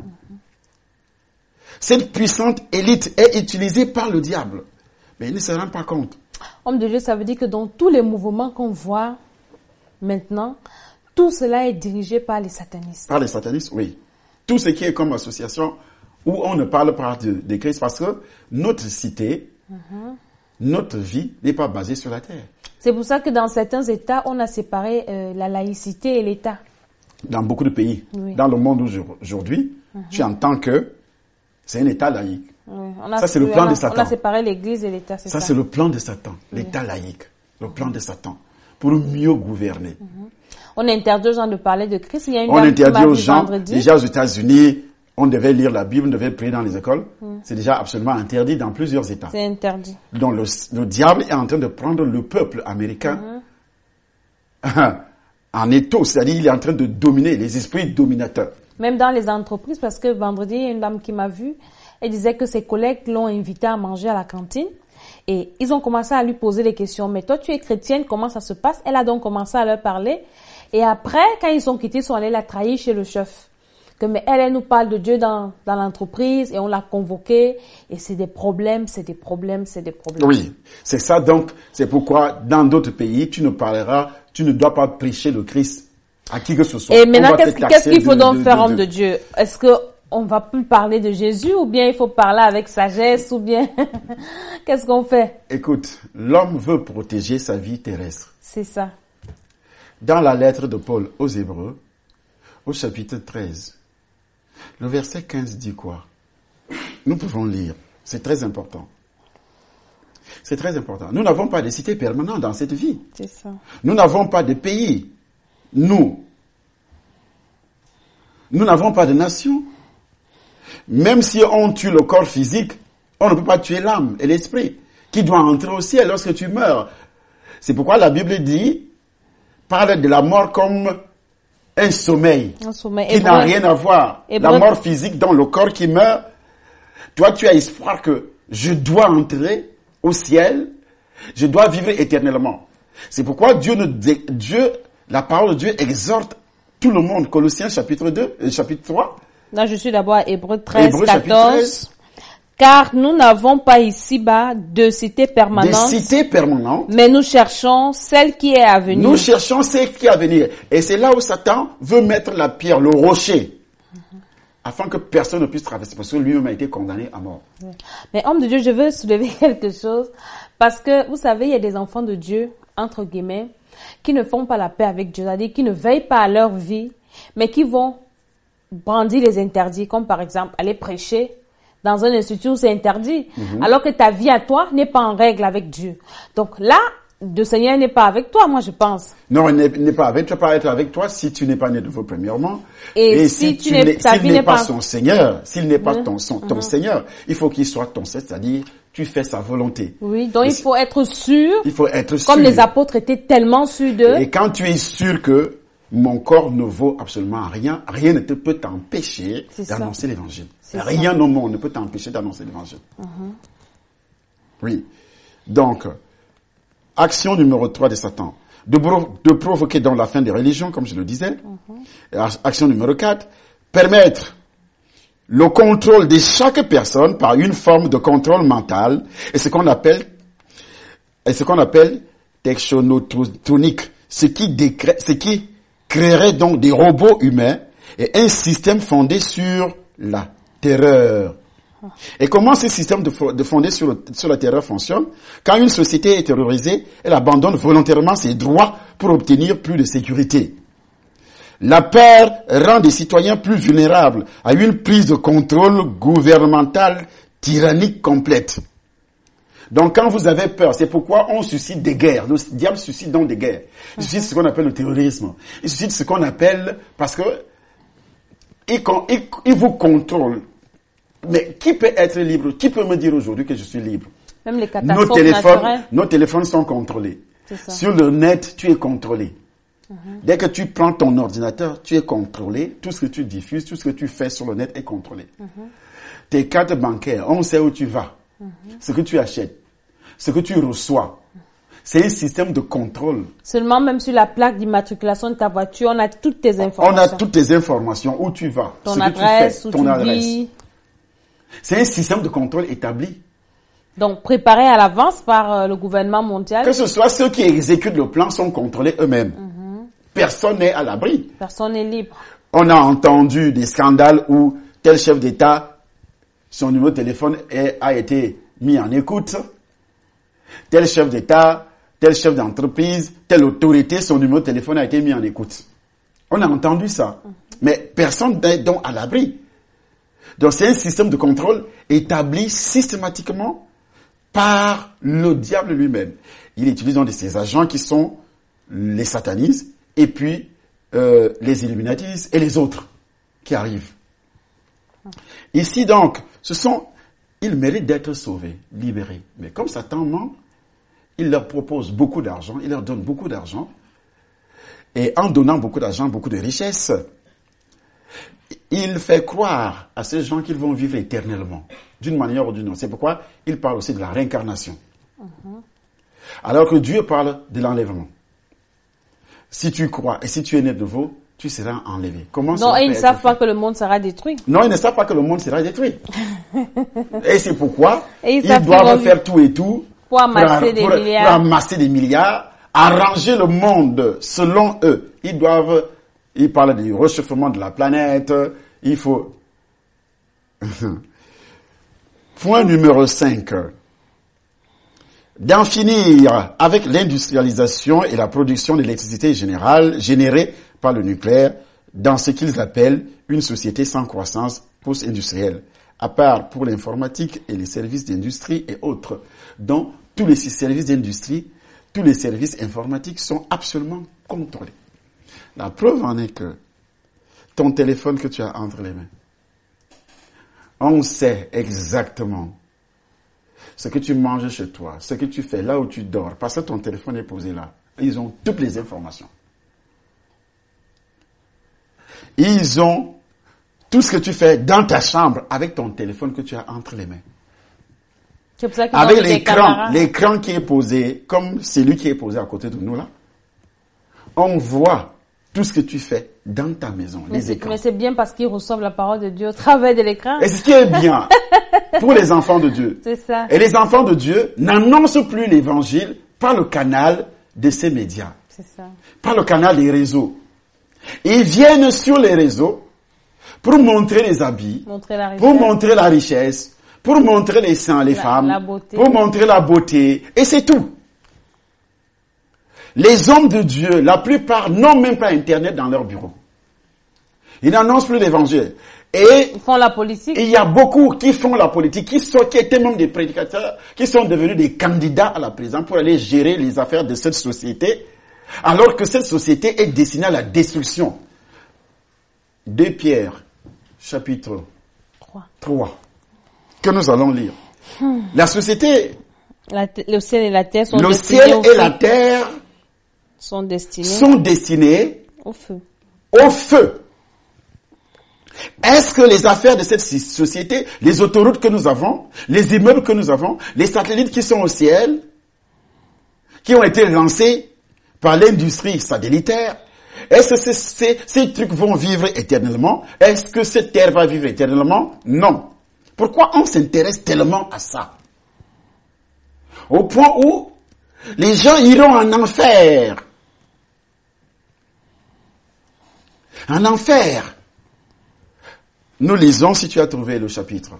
Cette puissante élite est utilisée par le diable, mais ils ne se rendent pas compte. Homme de Dieu, ça veut dire que dans tous les mouvements qu'on voit maintenant, tout cela est dirigé par les satanistes. Par les satanistes, oui. Tout ce qui est comme association où on ne parle pas de Christ, parce que notre cité notre vie n'est pas basée sur la terre. C'est pour ça que dans certains États, on a séparé la laïcité et l'État. Dans beaucoup de pays, Oui. dans le monde aujourd'hui, tu entends que c'est un État laïque. Oui. Ça, c'est le plan de On Satan. a séparé l'Église et l'État, c'est ça. Ça, c'est le plan de Satan, l'État laïque, le plan de Satan, pour mieux gouverner. On interdit aux gens de parler de Christ. Il y a une On dame qui interdit m'a aux dit gens, vendredi. déjà aux États-Unis, on devait lire la Bible, on devait prier dans les écoles. C'est déjà absolument interdit dans plusieurs États. C'est interdit. Donc le diable est en train de prendre le peuple américain en étau, c'est-à-dire il est en train de dominer les esprits dominateurs. Même dans les entreprises, parce que vendredi, il y a une dame qui m'a vue. Elle disait que ses collègues l'ont invitée à manger à la cantine. Et ils ont commencé à lui poser des questions. Mais toi, tu es chrétienne, comment ça se passe? Elle a donc commencé à leur parler. Et après, quand ils sont quittés, ils sont allés la trahir chez le chef. Que, mais elle nous parle de Dieu dans l'entreprise et on l'a convoquée. Et c'est des problèmes, c'est des problèmes, c'est des problèmes. Oui, c'est ça donc, c'est pourquoi dans d'autres pays, tu ne dois pas prêcher le Christ à qui que ce soit. Et maintenant, qu'est-ce qu'il faut donc faire, homme de Dieu? Est-ce que on va plus parler de Jésus ou bien il faut parler avec sagesse ou bien qu'est-ce qu'on fait? Écoute, l'homme veut protéger sa vie terrestre. C'est ça. Dans la lettre de Paul aux Hébreux, au chapitre 13, le verset 15 dit quoi? Nous pouvons lire. C'est très important. C'est très important. Nous n'avons pas de cité permanente dans cette vie. C'est ça. Nous n'avons pas de pays. Nous n'avons pas de nation. Même si on tue le corps physique, on ne peut pas tuer l'âme et l'esprit, qui doit entrer au ciel lorsque tu meurs. C'est pourquoi la Bible parle de la mort comme un sommeil. Qui n'a rien à voir. La mort physique dans le corps qui meurt. Toi, tu as espoir que je dois entrer au ciel, je dois vivre éternellement. C'est pourquoi la parole de Dieu exhorte tout le monde. Colossiens chapitre 2, chapitre 3. Là, je suis d'abord à Hébreux 13, Hébreux, 14. Car nous n'avons pas ici-bas de cité permanente. Des cités permanentes. Mais nous cherchons celle qui est à venir. Nous cherchons celle qui est à venir. Et c'est là où Satan veut mettre la pierre, le rocher. Afin que personne ne puisse traverser. Parce que lui-même a été condamné à mort. Mais homme de Dieu, je veux soulever quelque chose. Parce que, vous savez, il y a des enfants de Dieu, entre guillemets, qui ne font pas la paix avec Dieu. C'est-à-dire qui ne veillent pas à leur vie, mais qui vont brandir les interdits. Comme par exemple, aller prêcher dans un institut où c'est interdit. Alors que ta vie à toi n'est pas en règle avec Dieu. Donc là, le Seigneur n'est pas avec toi, moi je pense. Non, il n'est pas avec toi, pas être avec toi si tu n'es pas né de nouveau premièrement. Et si s'il n'est pas son Seigneur, s'il n'est pas ton Seigneur, il faut qu'il soit ton Seigneur, c'est-à-dire tu fais sa volonté. Oui, donc il faut être sûr. Il faut être sûr. Comme les apôtres étaient tellement sûrs d'eux. Et quand tu es sûr que mon corps ne vaut absolument rien, rien ne peut t'empêcher d'annoncer l'évangile. Rien au monde ne peut t'empêcher d'annoncer l'évangile. Oui. Donc, action numéro 3 de Satan. De provoquer dans la fin des religions, comme je le disais. Action numéro 4. Permettre le contrôle de chaque personne par une forme de contrôle mental et ce qu'on appelle technotronique. Ce qui créerait donc des robots humains et un système fondé sur la terreur. Et comment ce système fondé sur la terreur fonctionne? Quand une société est terrorisée, elle abandonne volontairement ses droits pour obtenir plus de sécurité. La peur rend des citoyens plus vulnérables à une prise de contrôle gouvernemental tyrannique complète. Donc quand vous avez peur, c'est pourquoi on suscite des guerres. Le diable suscite donc des guerres. Il suscite ce qu'on appelle le terrorisme. Il suscite ce qu'on appelle, parce que il vous contrôle. Mais qui peut être libre? Qui peut me dire aujourd'hui que je suis libre? Même les catastrophes naturelles. Nos téléphones sont contrôlés. Sur le net, tu es contrôlé. Dès que tu prends ton ordinateur, tu es contrôlé. Tout ce que tu diffuses, tout ce que tu fais sur le net est contrôlé. Tes cartes bancaires, on sait où tu vas. Ce que tu achètes, ce que tu reçois. C'est un système de contrôle. Seulement même sur la plaque d'immatriculation de ta voiture, on a toutes tes informations. On a toutes tes informations, où tu vas, ton adresse, où tu vis. C'est un système de contrôle établi. Donc, préparé à l'avance par le gouvernement mondial. Que ce soit ceux qui exécutent le plan sont contrôlés eux-mêmes. Personne n'est à l'abri. Personne n'est libre. On a entendu des scandales où tel chef d'État, son numéro de téléphone a été mis en écoute. tel chef d'État, tel chef d'entreprise, telle autorité, son numéro de téléphone a été mis en écoute. On a entendu ça. Mais personne n'est donc à l'abri. Donc c'est un système de contrôle établi systématiquement par le diable lui-même. Il utilise donc ces agents qui sont les satanistes et puis les Illuminatis et les autres qui arrivent. Ici donc, ils méritent d'être sauvés, libérés. Mais comme Satan ment, il leur propose beaucoup d'argent, il leur donne beaucoup d'argent. Et en donnant beaucoup d'argent, beaucoup de richesses, il fait croire à ces gens qu'ils vont vivre éternellement, d'une manière ou d'une autre. C'est pourquoi il parle aussi de la réincarnation. Alors que Dieu parle de l'enlèvement. Si tu crois et si tu es né de nouveau, tu seras enlevé. Comment non, et ils ne savent pas que le monde sera détruit. Non, ils ne savent pas que le monde sera détruit. Et c'est pourquoi ils doivent faire tout et tout pour amasser des milliards, arranger le monde selon eux. Ils parlent du réchauffement de la planète, il faut... Point numéro 5. D'en finir avec l'industrialisation et la production d'électricité générée par le nucléaire dans ce qu'ils appellent une société sans croissance post-industrielle, à part pour l'informatique et les services d'industrie et autres, dont tous les services d'industrie, tous les services informatiques sont absolument contrôlés. La preuve en est que ton téléphone que tu as entre les mains, on sait exactement ce que tu manges chez toi, ce que tu fais là où tu dors, parce que ton téléphone est posé là. Ils ont toutes les informations. Ils ont tout ce que tu fais dans ta chambre avec ton téléphone que tu as entre les mains. C'est pour ça qu'ils avec l'écran qui est posé, comme celui qui est posé à côté de nous là. On voit tout ce que tu fais dans ta maison, les écrans. Mais c'est bien parce qu'ils reçoivent la parole de Dieu au travers de l'écran. Et ce qui est bien pour les enfants de Dieu. C'est ça. Et les enfants de Dieu n'annoncent plus l'évangile par le canal de ces médias. C'est ça. Par le canal des réseaux. Ils viennent sur les réseaux pour montrer les habits, pour montrer la richesse, pour montrer les seins, les femmes, la beauté. Pour montrer la beauté. Et c'est tout. Les hommes de Dieu, la plupart, n'ont même pas Internet dans leur bureau. Ils n'annoncent plus l'évangile. Et ils font la politique. Il y a beaucoup qui font la politique, qui étaient même des prédicateurs, qui sont devenus des candidats à la présidence pour aller gérer les affaires de cette société, alors que cette société est destinée à la destruction. 2 Pierre, chapitre 3, que nous allons lire. La société... le ciel et la terre sont destinés au feu. Au feu. Est-ce que les affaires de cette société, les autoroutes que nous avons, les immeubles que nous avons, les satellites qui sont au ciel, qui ont été lancés par l'industrie satellitaire, est-ce que ces trucs vont vivre éternellement? Est-ce que cette terre va vivre éternellement? Non. Pourquoi on s'intéresse tellement à ça? Au point où les gens iront en enfer. En enfer. Nous lisons, si tu as trouvé le chapitre.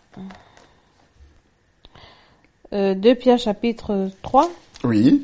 2 Pierre chapitre 3. Oui.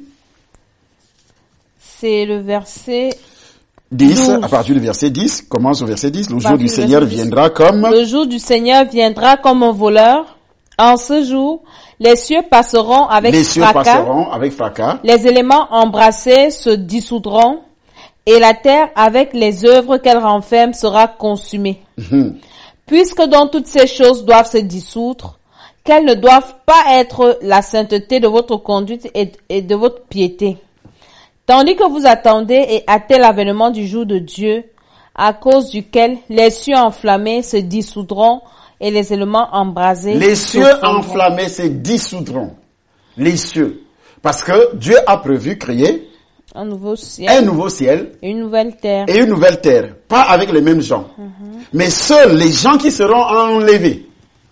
C'est le verset 10, 12. À partir du verset 10, commence au verset 10. Le jour du Seigneur viendra comme... Le jour du Seigneur viendra comme un voleur. En ce jour, les cieux passeront avec fracas. Les éléments embrassés se dissoudront. Et la terre, avec les œuvres qu'elle renferme, sera consumée. Puisque donc toutes ces choses doivent se dissoudre, qu'elles ne doivent pas être la sainteté de votre conduite et de votre piété. Tandis que vous attendez et hâtez l'avènement du jour de Dieu, à cause duquel les cieux enflammés se dissoudront et les éléments embrasés. Les cieux enflammés se dissoudront. Les cieux. Parce que Dieu a prévu créer un nouveau ciel et une nouvelle terre. Pas avec les mêmes gens. Mais seuls les gens qui seront enlevés.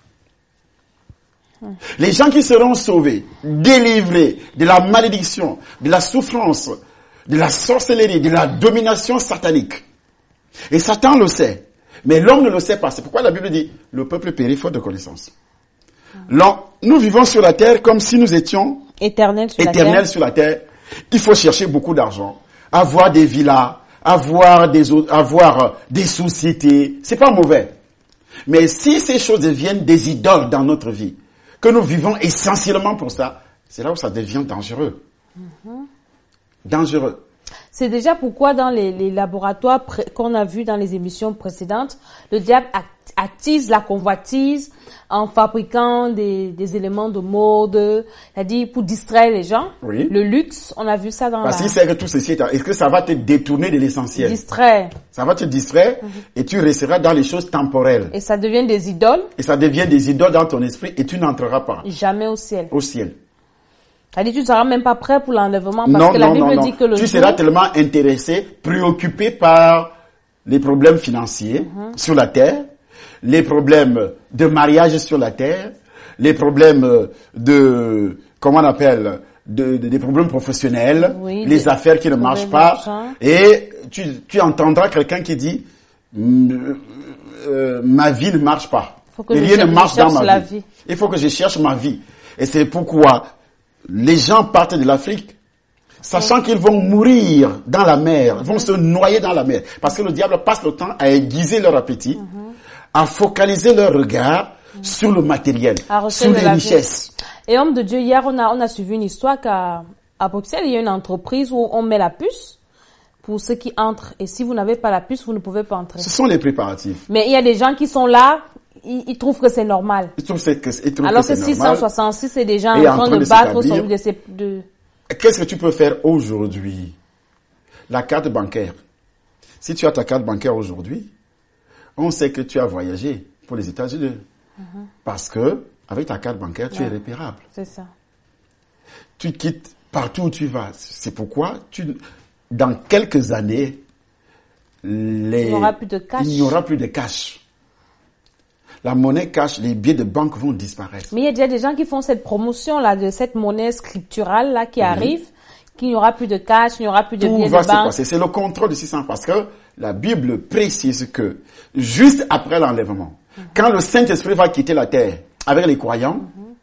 Les gens qui seront sauvés, délivrés de la malédiction, de la souffrance, de la sorcellerie, de la domination satanique. Et Satan le sait. Mais l'homme ne le sait pas. C'est pourquoi la Bible dit, le peuple périt faute de connaissance. Nous vivons sur la terre comme si nous étions éternel sur la terre, il faut chercher beaucoup d'argent, avoir des villas, avoir des sociétés. C'est pas mauvais. Mais si ces choses deviennent des idoles dans notre vie, que nous vivons essentiellement pour ça, c'est là où ça devient dangereux. Dangereux. C'est déjà pourquoi dans les laboratoires qu'on a vus dans les émissions précédentes, le diable attise la convoitise en fabriquant des éléments de mode, c'est-à-dire pour distraire les gens. Oui. Le luxe, on a vu ça dans Parce qu'il sait que tout ceci, est-ce que ça va te détourner de l'essentiel? Distraire. Ça va te distraire et tu resteras dans les choses temporelles. Et ça devient des idoles. Et ça devient des idoles dans ton esprit et tu n'entreras pas. Jamais au ciel. Au ciel. C'est-à-dire tu ne seras même pas prêt pour l'enlèvement parce que la Bible dit que tu seras tellement intéressé, préoccupé par les problèmes financiers sur la terre, les problèmes de mariage sur la terre, les problèmes des problèmes professionnels, oui, les affaires qui ne marchent pas. Et tu entendras quelqu'un qui dit ma vie ne marche pas. Et rien ne marche dans ma vie. Il faut que je cherche ma vie. Et c'est pourquoi les gens partent de l'Afrique, sachant qu'ils vont mourir dans la mer, vont se noyer dans la mer. Parce que le diable passe le temps à aiguiser leur appétit, à focaliser leur regard sur le matériel, sur les richesses. Et homme de Dieu, hier, on a suivi une histoire qu'à Bruxelles, il y a une entreprise où on met la puce pour ceux qui entrent. Et si vous n'avez pas la puce, vous ne pouvez pas entrer. Ce sont les préparatifs. Mais il y a des gens qui sont là, ils trouvent que c'est normal. Alors que 666, c'est des gens en train de battre sur de... Qu'est-ce que tu peux faire aujourd'hui? La carte bancaire. Si tu as ta carte bancaire aujourd'hui, on sait que tu as voyagé pour les États-Unis. Parce que, avec ta carte bancaire, tu es repérable. C'est ça. Tu quittes partout où tu vas. C'est pourquoi dans quelques années, il n'y aura plus de cash. La monnaie cash, les billets de banque vont disparaître. Mais il y a déjà des gens qui font cette promotion-là, de cette monnaie scripturale là qui arrive, qu'il n'y aura plus de cash, il n'y aura plus de billets de banque. Tout va se passer. C'est le contrôle de 600 parce que la Bible précise que juste après l'enlèvement, quand le Saint-Esprit va quitter la terre avec les croyants,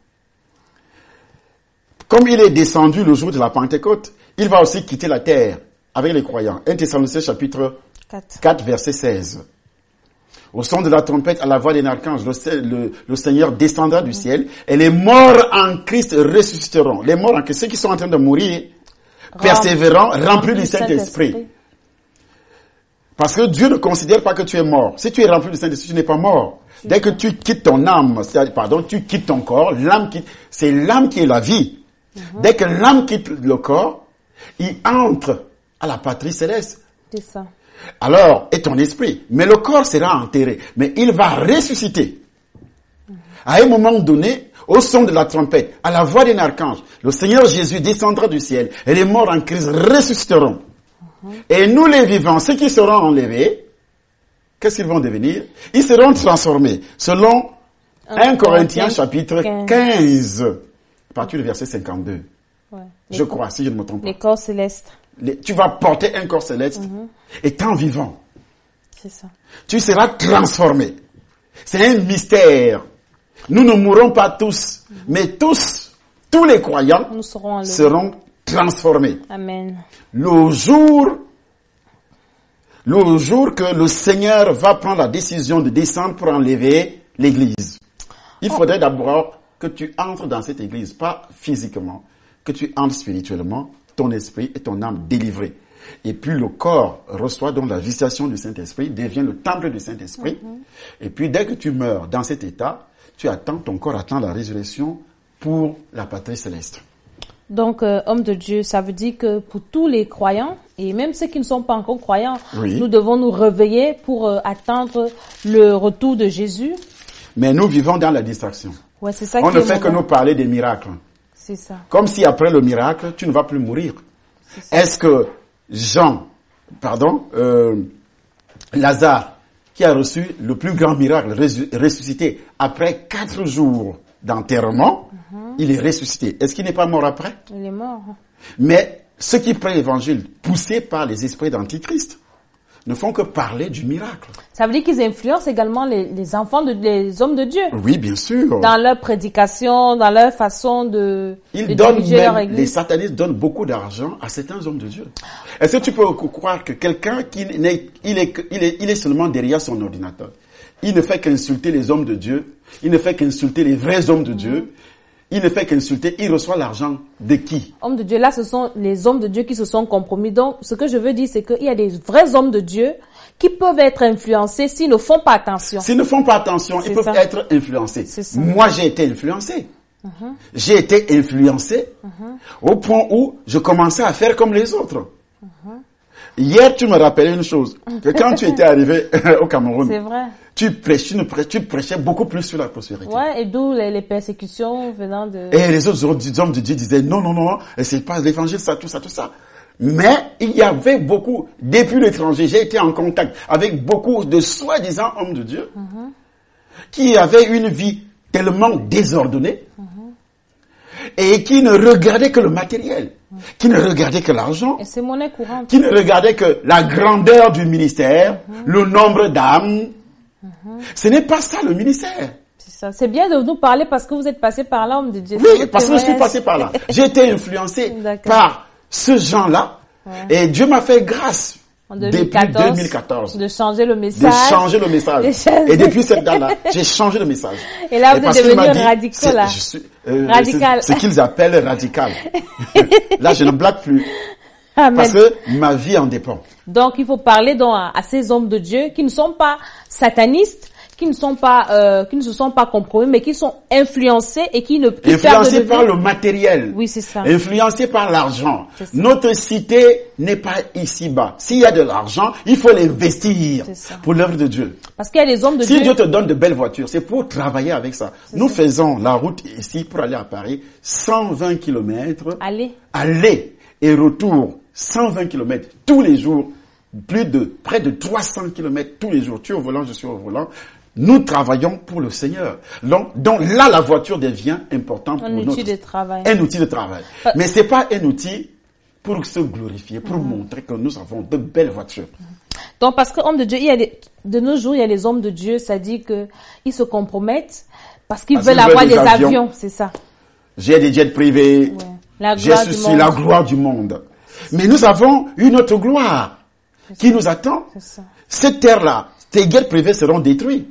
comme il est descendu le jour de la Pentecôte, il va aussi quitter la terre avec les croyants. 1 Thessaloniciens chapitre 4 verset 16. Au son de la trompette, à la voix d'un archange, le Seigneur descendra du ciel et les morts en Christ ressusciteront. Les morts en Christ, ceux qui sont en train de mourir, persévérants, remplis du Saint-Esprit. Parce que Dieu ne considère pas que tu es mort. Si tu es rempli du Saint-Esprit, tu n'es pas mort. Dès que tu quittes ton âme, tu quittes ton corps, c'est l'âme qui est la vie. Dès que l'âme quitte le corps, il entre à la patrie céleste. C'est ça. Alors, et ton esprit. Mais le corps sera enterré. Mais il va ressusciter. À un moment donné, au son de la trompette, à la voix d'un archange, le Seigneur Jésus descendra du ciel et les morts en Christ ressusciteront. Et nous les vivants, ceux qui seront enlevés, qu'est-ce qu'ils vont devenir? Ils seront transformés selon 1 Corinthiens chapitre 15, à partir du verset 52. Je crois, si je ne me trompe pas. Les corps célestes. Tu vas porter un corps céleste étant vivant. C'est ça. Tu seras transformé. C'est un mystère. Nous ne mourrons pas tous, mais tous les croyants seront transformés. Amen. Le jour que le Seigneur va prendre la décision de descendre pour enlever l'église, il faudrait d'abord que tu entres dans cette église, pas physiquement, que tu entres spirituellement, ton esprit et ton âme délivrés. Et puis le corps reçoit donc la visitation du Saint-Esprit, devient le temple du Saint-Esprit. Et puis dès que tu meurs dans cet état, ton corps attend la résurrection pour la patrie céleste. Donc, homme de Dieu, ça veut dire que pour tous les croyants, et même ceux qui ne sont pas encore croyants, nous devons nous réveiller pour attendre le retour de Jésus. Mais nous vivons dans la distraction. Ouais, c'est ça. On ne fait que nous parler des miracles. C'est ça. Comme si après le miracle, tu ne vas plus mourir. Est-ce que Lazare, qui a reçu le plus grand miracle, ressuscité après 4 jours d'enterrement, il est ressuscité. Est-ce qu'il n'est pas mort après? Il est mort. Mais ceux qui prennent l'évangile, poussés par les esprits d'Antichrist, ne font que parler du miracle. Ça veut dire qu'ils influencent également les enfants, les hommes de Dieu. Oui, bien sûr. Dans leur prédication, dans leur façon de diriger leur église. Les satanistes donnent beaucoup d'argent à certains hommes de Dieu. Est-ce que tu peux croire que quelqu'un il est seulement derrière son ordinateur? Il ne fait qu'insulter les hommes de Dieu. Il ne fait qu'insulter les vrais hommes de Dieu. Il ne fait qu'insulter. Il reçoit l'argent de qui? Hommes de Dieu, là, ce sont les hommes de Dieu qui se sont compromis. Donc, ce que je veux dire, c'est qu'il y a des vrais hommes de Dieu qui peuvent être influencés s'ils ne font pas attention. S'ils ne font pas attention, ils peuvent être influencés. Moi, j'ai été influencé. J'ai été influencé au point où je commençais à faire comme les autres. Hier, tu me rappelais une chose, que quand tu étais arrivé au Cameroun, c'est vrai. Tu prêchais beaucoup plus sur la prospérité. Ouais, et d'où les persécutions venant de... Et les autres hommes de Dieu disaient, non, c'est pas l'évangile, ça, tout ça. Mais il y avait beaucoup, depuis l'étranger, j'ai été en contact avec beaucoup de soi-disant hommes de Dieu, qui avaient une vie tellement désordonnée, et qui ne regardaient que le matériel, qui ne regardaient que l'argent, et c'est monnaie courante, qui ne regardaient que la grandeur du ministère, le nombre d'âmes. Ce n'est pas ça le ministère. C'est ça. C'est bien de nous parler parce que vous êtes passé par là, homme de Dieu. Oui, parce que je suis passé par là. J'ai été influencé par ce genre-là, et Dieu m'a fait grâce. Depuis 2014. De changer le message. Et depuis cette date-là, j'ai changé le message. Et là, vous êtes devenu radical, là. Radical. C'est ce qu'ils appellent radical. Là, je ne blague plus. Amen. Parce que ma vie en dépend. Donc, il faut parler à ces hommes de Dieu qui ne sont pas satanistes, qui ne se sont pas compromis, mais qui sont influencés et qui influencés par le matériel. Oui, c'est ça. Influencés par l'argent. Notre cité n'est pas ici-bas. S'il y a de l'argent, il faut l'investir pour l'œuvre de Dieu. Parce qu'il y a des hommes de Dieu. Si Dieu te donne de belles voitures, c'est pour travailler avec ça. Nous faisons la route ici pour aller à Paris, 120 km. Aller et retour, 120 km tous les jours. Près de 300 km tous les jours. Tu es au volant, je suis au volant. Nous travaillons pour le Seigneur. Donc là, la voiture devient importante pour nous. Un outil de travail. Un outil de travail. Mais c'est pas un outil pour se glorifier, pour montrer que nous avons de belles voitures. Donc, parce que homme de Dieu, de nos jours, il y a les hommes de Dieu, ça dit que ils se compromettent parce qu'ils veulent avoir des avions. C'est ça. J'ai des jets privés. Ouais. Je suis la gloire du monde. Mais nous avons une autre gloire qui nous attend. Cette terre-là, tes jets privés seront détruits.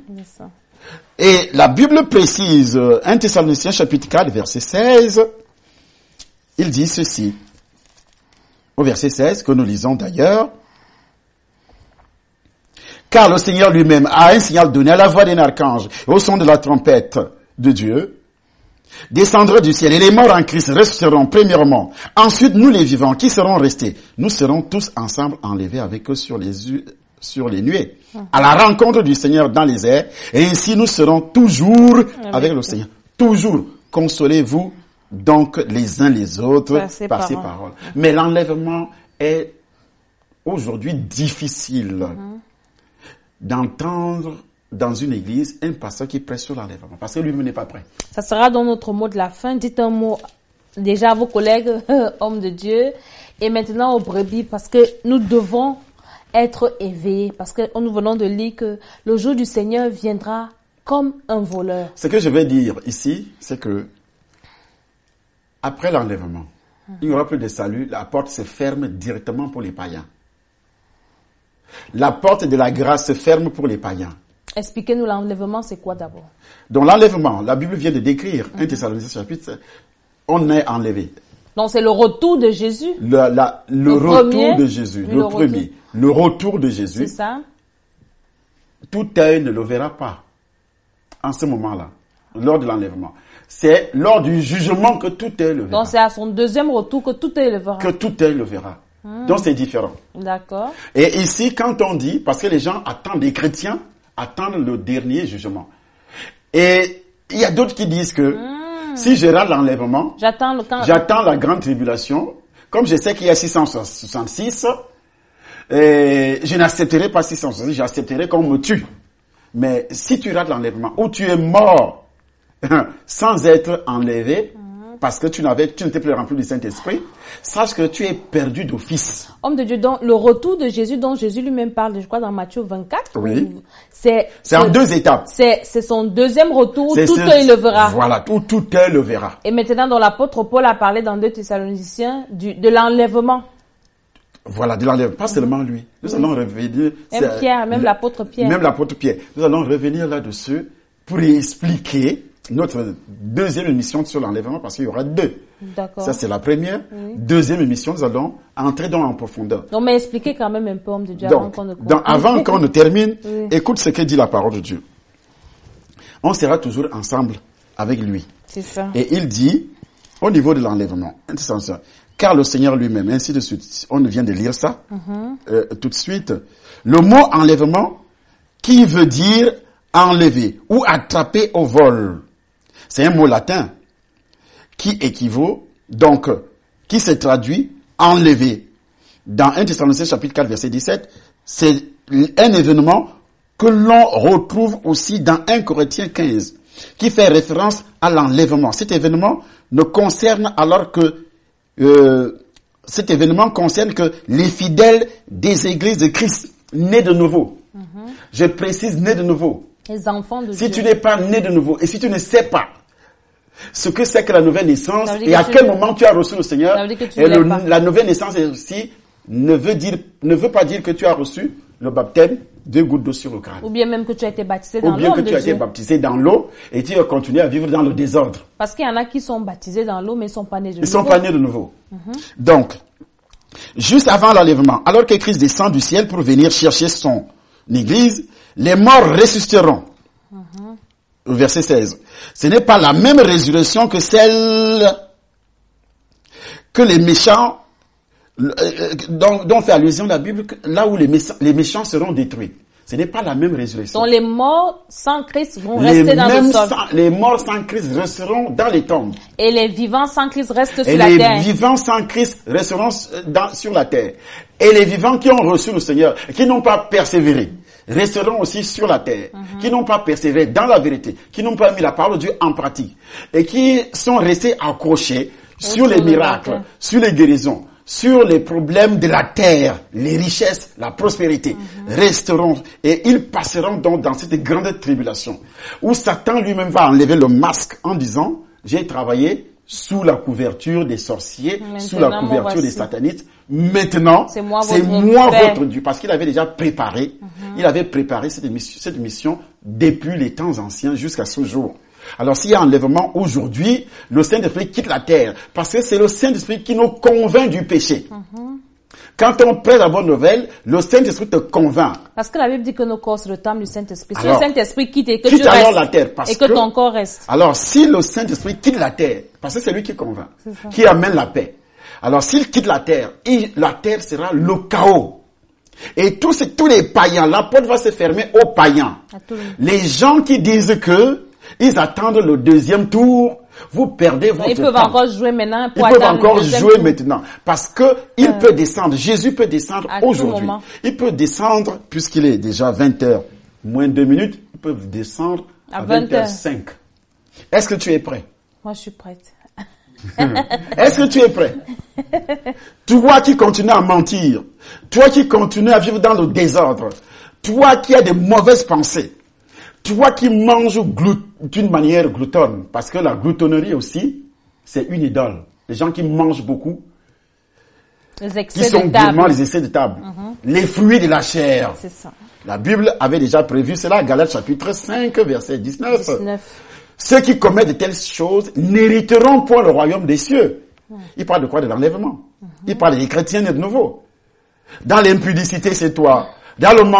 Et la Bible précise, 1 Thessaloniciens chapitre 4, verset 16, il dit ceci. Au verset 16, que nous lisons d'ailleurs. Car le Seigneur lui-même a un signal donné à la voix d'un archange, au son de la trompette de Dieu, descendra du ciel, et les morts en Christ resteront premièrement. Ensuite, nous les vivants, qui serons restés, nous serons tous ensemble enlevés avec eux sur les nuées, à la rencontre du Seigneur dans les airs, et ainsi nous serons toujours avec le Seigneur. Toujours. Consolez-vous donc les uns les autres par ces paroles. Mais l'enlèvement est aujourd'hui difficile d'entendre dans une église un pasteur qui prêche sur l'enlèvement, parce que lui-même n'est pas prêt. Ça sera dans notre mot de la fin. Dites un mot déjà à vos collègues, hommes de Dieu, et maintenant aux brebis, parce que nous devons être éveillés, parce que nous venons de lire que le jour du Seigneur viendra comme un voleur. Ce que je vais dire ici, c'est que après l'enlèvement, il n'y aura plus de salut, la porte se ferme directement pour les païens. La porte de la grâce se ferme pour les païens. Expliquez-nous l'enlèvement, c'est quoi d'abord? Donc l'enlèvement, la Bible vient de décrire, 1 Thessaloniciens chapitre, on est enlevé. Donc c'est le retour de Jésus. Le retour de Jésus, le premier. Le retour de Jésus. C'est ça. Tout œil ne le verra pas en ce moment-là, lors de l'enlèvement. C'est lors du jugement que tout œil le verra. Donc c'est à son deuxième retour que tout œil le verra. Que tout œil le verra. Donc c'est différent. D'accord. Et ici, quand on dit, parce que les gens attendent, les chrétiens attendent le dernier jugement. Et il y a d'autres qui disent que si je rate l'enlèvement, j'attends la grande tribulation. Comme je sais qu'il y a 666, et je n'accepterai pas 666, j'accepterai qu'on me tue. Mais si tu rates l'enlèvement, ou tu es mort sans être enlevé, parce que tu n'étais plus rempli du Saint-Esprit, sache que tu es perdu d'office. Homme de Dieu, donc le retour de Jésus dont Jésus lui-même parle, je crois dans Matthieu 24. Oui. C'est en 2 étapes. C'est son deuxième retour, tout œil le verra. Voilà, tout œil le verra. Et maintenant, dans l'apôtre Paul a parlé dans 2 Thessaloniciens de l'enlèvement. Voilà, de l'enlèvement. Pas seulement lui. Nous allons revenir. Même Pierre, même l'apôtre Pierre. Même l'apôtre Pierre. Nous allons revenir là-dessus pour expliquer notre deuxième émission sur l'enlèvement, parce qu'il y aura 2. D'accord. Ça, c'est la première. Oui. Deuxième émission, nous allons entrer en profondeur. Donc, mais expliquez quand même un peu, homme de Dieu, avant qu'on ne termine, oui. Écoute ce que dit la parole de Dieu. On sera toujours ensemble avec lui. C'est ça. Et il dit, au niveau de l'enlèvement, car le Seigneur lui-même, ainsi de suite, on vient de lire ça, tout de suite, le mot enlèvement, qui veut dire enlever ou attraper au vol. C'est un mot latin qui équivaut, donc, qui se traduit enlever. Dans 1 Thessaloniciens chapitre 4 verset 17, c'est un événement que l'on retrouve aussi dans 1 Corinthiens 15, qui fait référence à l'enlèvement. Cet événement concerne que les fidèles des églises de Christ, nés de nouveau. Je précise, nés de nouveau. Les enfants de Dieu. Si tu n'es pas né de nouveau, et si tu ne sais pas ce que c'est que la nouvelle naissance, et à quel moment tu as reçu le Seigneur, et la nouvelle naissance aussi ne veut pas dire que tu as reçu le baptême 2 gouttes d'eau sur le crâne. Ou bien même que tu as été baptisé dans l'eau. Ou bien que tu as été baptisé dans l'eau et tu as continué à vivre dans le désordre. Parce qu'il y en a qui sont baptisés dans l'eau mais ils ne sont pas nés de nouveau. Ils ne sont pas nés de nouveau. Donc, juste avant l'enlèvement, alors que Christ descend du ciel pour venir chercher son église, les morts ressusciteront. Verset 16. Ce n'est pas la même résurrection que celle que les méchants, dont fait allusion la Bible, là où les méchants seront détruits. Ce n'est pas la même résurrection. Donc les morts sans Christ vont rester dans le sol. Les morts sans Christ resteront dans les tombes. Et les vivants sans Christ restent sur la terre. Et les vivants sans Christ resteront sur la terre. Et les vivants qui ont reçu le Seigneur, qui n'ont pas persévéré, resteront aussi sur la terre, qui n'ont pas persévéré dans la vérité, qui n'ont pas mis la parole de Dieu en pratique, et qui sont restés accrochés sur les miracles, sur les guérisons, sur les problèmes de la terre, les richesses, la prospérité, resteront, et ils passeront donc dans cette grande tribulation, où Satan lui-même va enlever le masque en disant, j'ai travaillé sous la couverture des sorciers, sous la couverture des satanistes. Maintenant, c'est moi votre Dieu. Parce qu'il avait déjà préparé, il avait préparé cette mission depuis les temps anciens jusqu'à ce jour. Alors s'il y a enlèvement aujourd'hui, le Saint-Esprit quitte la terre. Parce que c'est le Saint-Esprit qui nous convainc du péché. Quand on prête la bonne nouvelle, le Saint-Esprit te convainc. Parce que la Bible dit que nos corps, c'est le temple du Saint-Esprit. Si le Saint-Esprit quitte et que tu restes, la terre, et que ton corps reste. Alors, si le Saint-Esprit quitte la terre, parce que c'est lui qui convainc, qui amène la paix. Alors, s'il quitte la terre sera le chaos. Et tous les païens, la porte va se fermer aux païens. Les gens qui disent que ils attendent le deuxième tour, vous perdez votre temps. Ils peuvent encore jouer maintenant. Ils peuvent encore jouer maintenant. Parce que il peut descendre. Jésus peut descendre aujourd'hui. Il peut descendre, puisqu'il est déjà 20h moins 2 minutes, ils peuvent descendre à 20h05. Est-ce que tu es prêt? Moi, je suis prête. Est-ce que tu es prêt? Toi qui continues à mentir, toi qui continues à vivre dans le désordre, toi qui as des mauvaises pensées, toi qui manges d'une manière gloutonne, parce que la gloutonnerie aussi, c'est une idole. Les gens qui mangent beaucoup, qui sont gourmands, les excès de table, les fruits de la chair. C'est ça. La Bible avait déjà prévu cela, Galates chapitre 5, verset 19. Ceux qui commettent de telles choses n'hériteront point le royaume des cieux. Il parle de quoi? De l'enlèvement. Il parle des chrétiens de nouveau. Dans l'impudicité, c'est toi. Dans le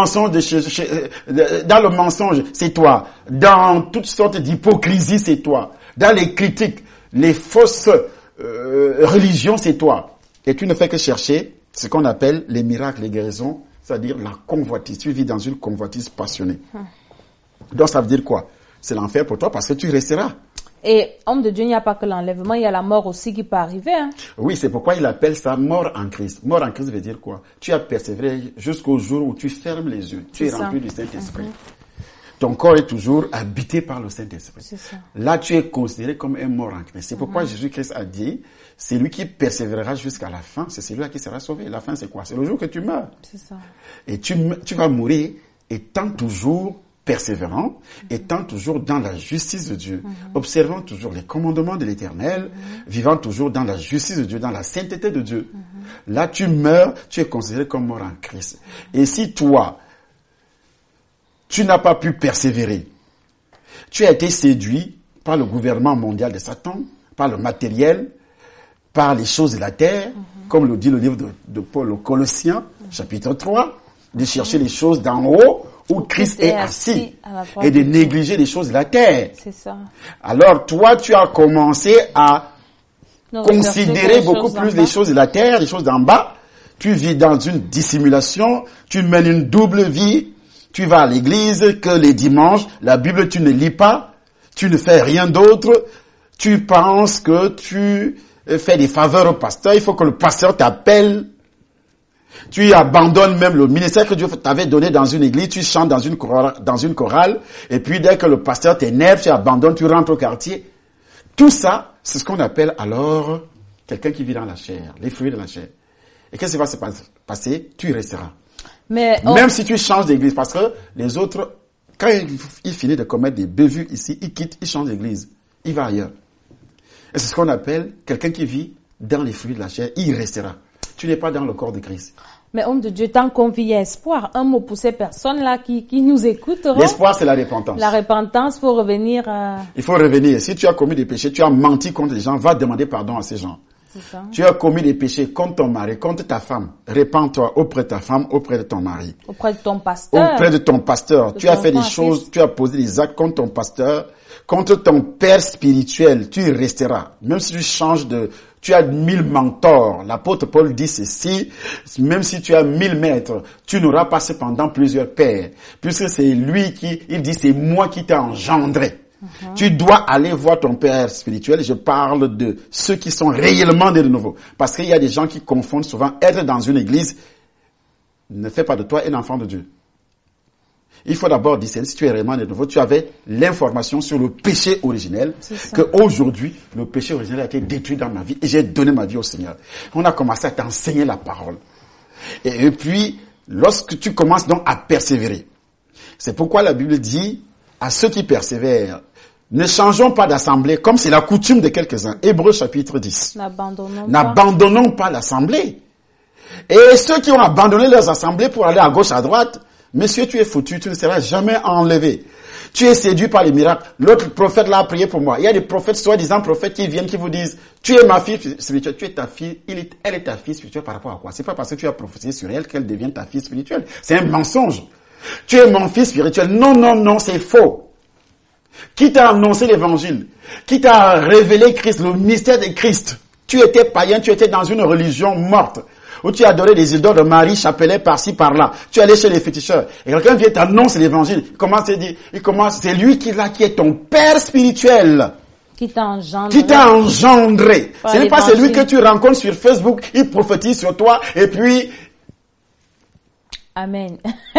mensonge, c'est toi. Dans toutes sortes d'hypocrisie, c'est toi. Dans les critiques, les fausses religions, c'est toi. Et tu ne fais que chercher ce qu'on appelle les miracles, les guérisons, c'est-à-dire la convoitise. Tu vis dans une convoitise passionnée. Donc ça veut dire quoi? C'est l'enfer pour toi parce que tu resteras. Et homme de Dieu, il n'y a pas que l'enlèvement, il y a la mort aussi qui peut arriver. Hein. Oui, c'est pourquoi il appelle ça mort en Christ. Mort en Christ veut dire quoi? Tu as persévéré jusqu'au jour où tu fermes les yeux. Tu es rempli du Saint-Esprit. ton corps est toujours habité par le Saint-Esprit. C'est ça. Là, tu es considéré comme un mort en Christ. C'est pourquoi Jésus-Christ a dit, c'est lui qui persévérera jusqu'à la fin, c'est celui-là qui sera sauvé. La fin, c'est quoi? C'est le jour que tu meurs. C'est ça. Et tu vas mourir étant toujours persévérant, étant toujours dans la justice de Dieu, observant toujours les commandements de l'Éternel, vivant toujours dans la justice de Dieu, dans la sainteté de Dieu. Là, tu meurs, tu es considéré comme mort en Christ. Et si toi, tu n'as pas pu persévérer, tu as été séduit par le gouvernement mondial de Satan, par le matériel, par les choses de la terre, comme le dit le livre de Paul aux Colossiens, chapitre 3, de chercher les choses d'en haut, où Christ est assis, et de négliger les choses de la terre. C'est ça. Alors toi, tu as commencé à considérer beaucoup plus les choses de la terre, les choses d'en bas. Tu vis dans une dissimulation, tu mènes une double vie, tu vas à l'église que les dimanches, la Bible tu ne lis pas, tu ne fais rien d'autre, tu penses que tu fais des faveurs au pasteur, il faut que le pasteur t'appelle. Tu abandonnes même le ministère que Dieu t'avait donné dans une église, tu chantes dans une chorale, et puis dès que le pasteur t'énerve, tu abandonnes, tu rentres au quartier. Tout ça, c'est ce qu'on appelle alors quelqu'un qui vit dans la chair, les fruits de la chair. Et qu'est-ce qui va se passer? Tu y resteras. Même si tu changes d'église, parce que les autres, quand ils finissent de commettre des bévues ici, ils quittent, ils changent d'église, ils vont ailleurs. Et c'est ce qu'on appelle quelqu'un qui vit dans les fruits de la chair, il y restera. Tu n'es pas dans le corps de Christ. Mais homme de Dieu, tant qu'on vit, il y a espoir. Un mot pour ces personnes-là qui nous écouteront. L'espoir, c'est la repentance. La repentance, faut revenir à... Il faut revenir. Si tu as commis des péchés, tu as menti contre les gens, va demander pardon à ces gens. C'est ça. Tu as commis des péchés contre ton mari, contre ta femme. Répands-toi auprès de ta femme, auprès de ton mari. Auprès de ton pasteur. Auprès de ton pasteur. Tu as fait des choses, tu as posé des actes contre ton pasteur, contre ton père spirituel. Tu y resteras. Même si tu changes tu as 1000 mentors. L'apôtre Paul dit ceci, même si tu as 1000 maîtres, tu n'auras pas cependant plusieurs pères. Puisque c'est lui il dit c'est moi qui t'ai engendré. Tu dois aller voir ton père spirituel. Je parle de ceux qui sont réellement de nouveau. Parce qu'il y a des gens qui confondent souvent être dans une église ne fait pas de toi un enfant de Dieu. Il faut d'abord discerner si tu es réellement de nouveau. Tu avais l'information sur le péché originel, qu'aujourd'hui, le péché originel a été détruit dans ma vie et j'ai donné ma vie au Seigneur. On a commencé à t'enseigner la parole. Et puis, lorsque tu commences donc à persévérer, c'est pourquoi la Bible dit à ceux qui persévèrent, ne changeons pas d'assemblée comme c'est la coutume de quelques-uns. Hébreux chapitre 10. N'abandonnons pas l'assemblée. Et ceux qui ont abandonné leurs assemblées pour aller à gauche, à droite, monsieur, tu es foutu, tu ne seras jamais enlevé. Tu es séduit par les miracles. L'autre prophète là a prié pour moi. Il y a des prophètes, soi-disant prophètes, qui viennent, qui vous disent, tu es ma fille spirituelle, tu es ta fille, elle est ta fille spirituelle par rapport à quoi? C'est pas parce que tu as prophétisé sur elle qu'elle devient ta fille spirituelle. C'est un mensonge. Tu es mon fils spirituel. Non, non, non, c'est faux. Qui t'a annoncé l'évangile? Qui t'a révélé Christ, le mystère de Christ? Tu étais païen, tu étais dans une religion morte, où tu adorais des idoles de Marie, chapelet par-ci, par-là. Tu allais chez les féticheurs. Et quelqu'un vient t'annoncer l'évangile. C'est lui qui est ton père spirituel. Qui t'a engendré. Ce n'est pas celui que tu rencontres sur Facebook, il prophétise sur toi, et puis... Amen.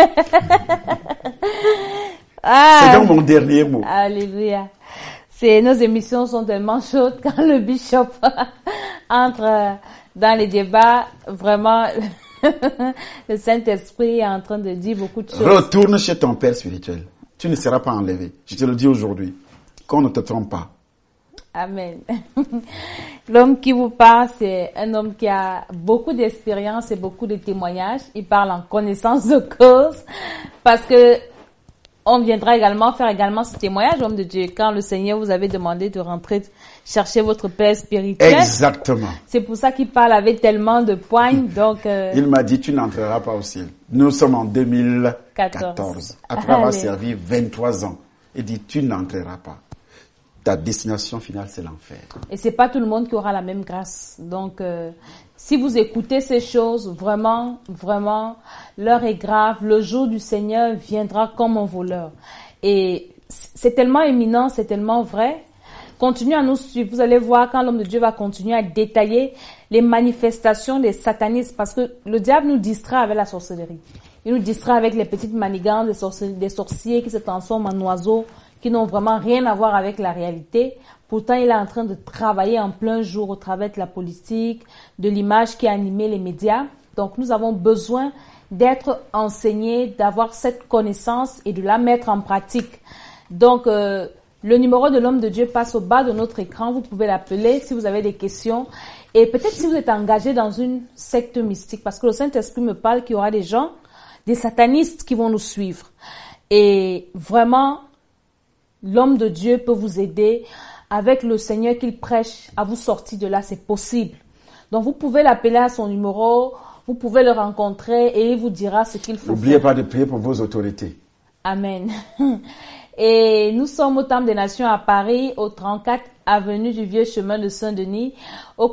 C'est donc mon dernier mot. Alléluia. Nos émissions sont tellement chaudes quand le bishop entre dans les débats. Vraiment, le Saint-Esprit est en train de dire beaucoup de choses. Retourne chez ton père spirituel. Tu ne seras pas enlevé. Je te le dis aujourd'hui. Qu'on ne te trompe pas. Amen. L'homme qui vous parle, c'est un homme qui a beaucoup d'expérience et beaucoup de témoignages. Il parle en connaissance de cause parce que on viendra également faire ce témoignage, homme de Dieu, quand le Seigneur vous avait demandé de rentrer chercher votre père spirituel. Exactement. C'est pour ça qu'il parle avec tellement de poigne. Donc, il m'a dit, tu n'entreras pas au ciel. Nous sommes en 2014. Après avoir servi 23 ans. Il dit, tu n'entreras pas. Ta destination finale, c'est l'enfer. Et c'est pas tout le monde qui aura la même grâce. Donc, si vous écoutez ces choses, vraiment, vraiment, l'heure est grave. Le jour du Seigneur viendra comme un voleur. Et c'est tellement éminent, c'est tellement vrai. Continuez à nous suivre. Vous allez voir quand l'homme de Dieu va continuer à détailler les manifestations des satanistes, parce que le diable nous distrait avec la sorcellerie. Il nous distrait avec les petites manigances des sorciers qui se transforment en oiseaux, qui n'ont vraiment rien à voir avec la réalité. Pourtant, il est en train de travailler en plein jour au travers de la politique, de l'image qui a animé les médias. Donc, nous avons besoin d'être enseignés, d'avoir cette connaissance et de la mettre en pratique. Donc, le numéro de l'homme de Dieu passe au bas de notre écran. Vous pouvez l'appeler si vous avez des questions. Et peut-être si vous êtes engagé dans une secte mystique, parce que le Saint-Esprit me parle qu'il y aura des gens, des satanistes qui vont nous suivre. Et vraiment, l'homme de Dieu peut vous aider avec le Seigneur qu'il prêche à vous sortir de là. C'est possible. Donc, vous pouvez l'appeler à son numéro. Vous pouvez le rencontrer et il vous dira ce qu'il faut. N'oubliez pas de prier pour vos autorités. Amen. Et nous sommes au Temple des Nations à Paris, au 34 avenue du Vieux Chemin de Saint-Denis, au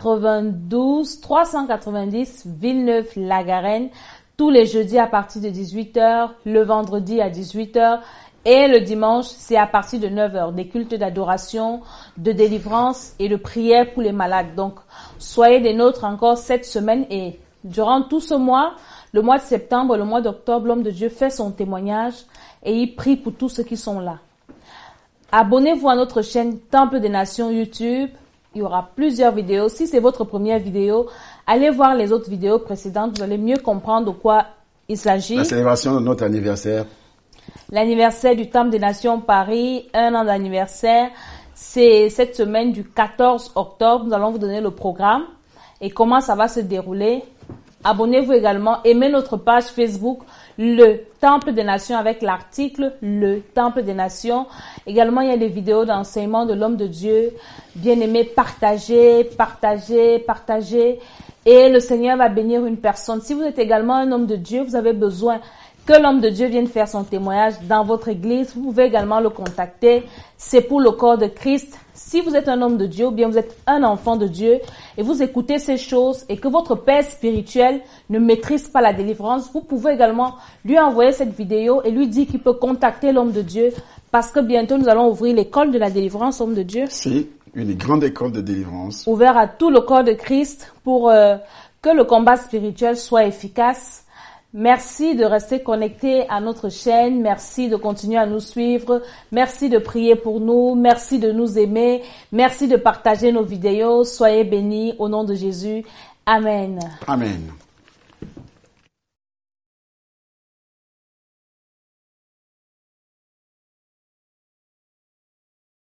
92 390 Villeneuve-la-Garenne, tous les jeudis à partir de 18h, le vendredi à 18h et le dimanche, c'est à partir de 9h, des cultes d'adoration, de délivrance et de prière pour les malades. Donc, soyez des nôtres encore cette semaine et durant tout ce mois, le mois de septembre, le mois d'octobre, l'homme de Dieu fait son témoignage et il prie pour tous ceux qui sont là. Abonnez-vous à notre chaîne Temple des Nations YouTube. Il y aura plusieurs vidéos. Si c'est votre première vidéo, allez voir les autres vidéos précédentes. Vous allez mieux comprendre de quoi il s'agit. La célébration de notre anniversaire. L'anniversaire du Temple des Nations Paris, 1 an d'anniversaire. C'est cette semaine du 14 octobre. Nous allons vous donner le programme et comment ça va se dérouler. Abonnez-vous également, aimez notre page Facebook, le Temple des Nations avec l'article le Temple des Nations. Également, il y a des vidéos d'enseignement de l'homme de Dieu. Bien aimé, partagez, partagez, partagez. Et le Seigneur va bénir une personne. Si vous êtes également un homme de Dieu, vous avez besoin que l'homme de Dieu vienne faire son témoignage dans votre église. Vous pouvez également le contacter. C'est pour le corps de Christ. Si vous êtes un homme de Dieu ou bien vous êtes un enfant de Dieu et vous écoutez ces choses et que votre père spirituel ne maîtrise pas la délivrance, vous pouvez également lui envoyer cette vidéo et lui dire qu'il peut contacter l'homme de Dieu parce que bientôt nous allons ouvrir l'école de la délivrance, homme de Dieu. Si, une grande école de délivrance. Ouvert à tout le corps de Christ pour que le combat spirituel soit efficace. Merci de rester connecté à notre chaîne. Merci de continuer à nous suivre. Merci de prier pour nous. Merci de nous aimer. Merci de partager nos vidéos. Soyez bénis au nom de Jésus. Amen. Amen.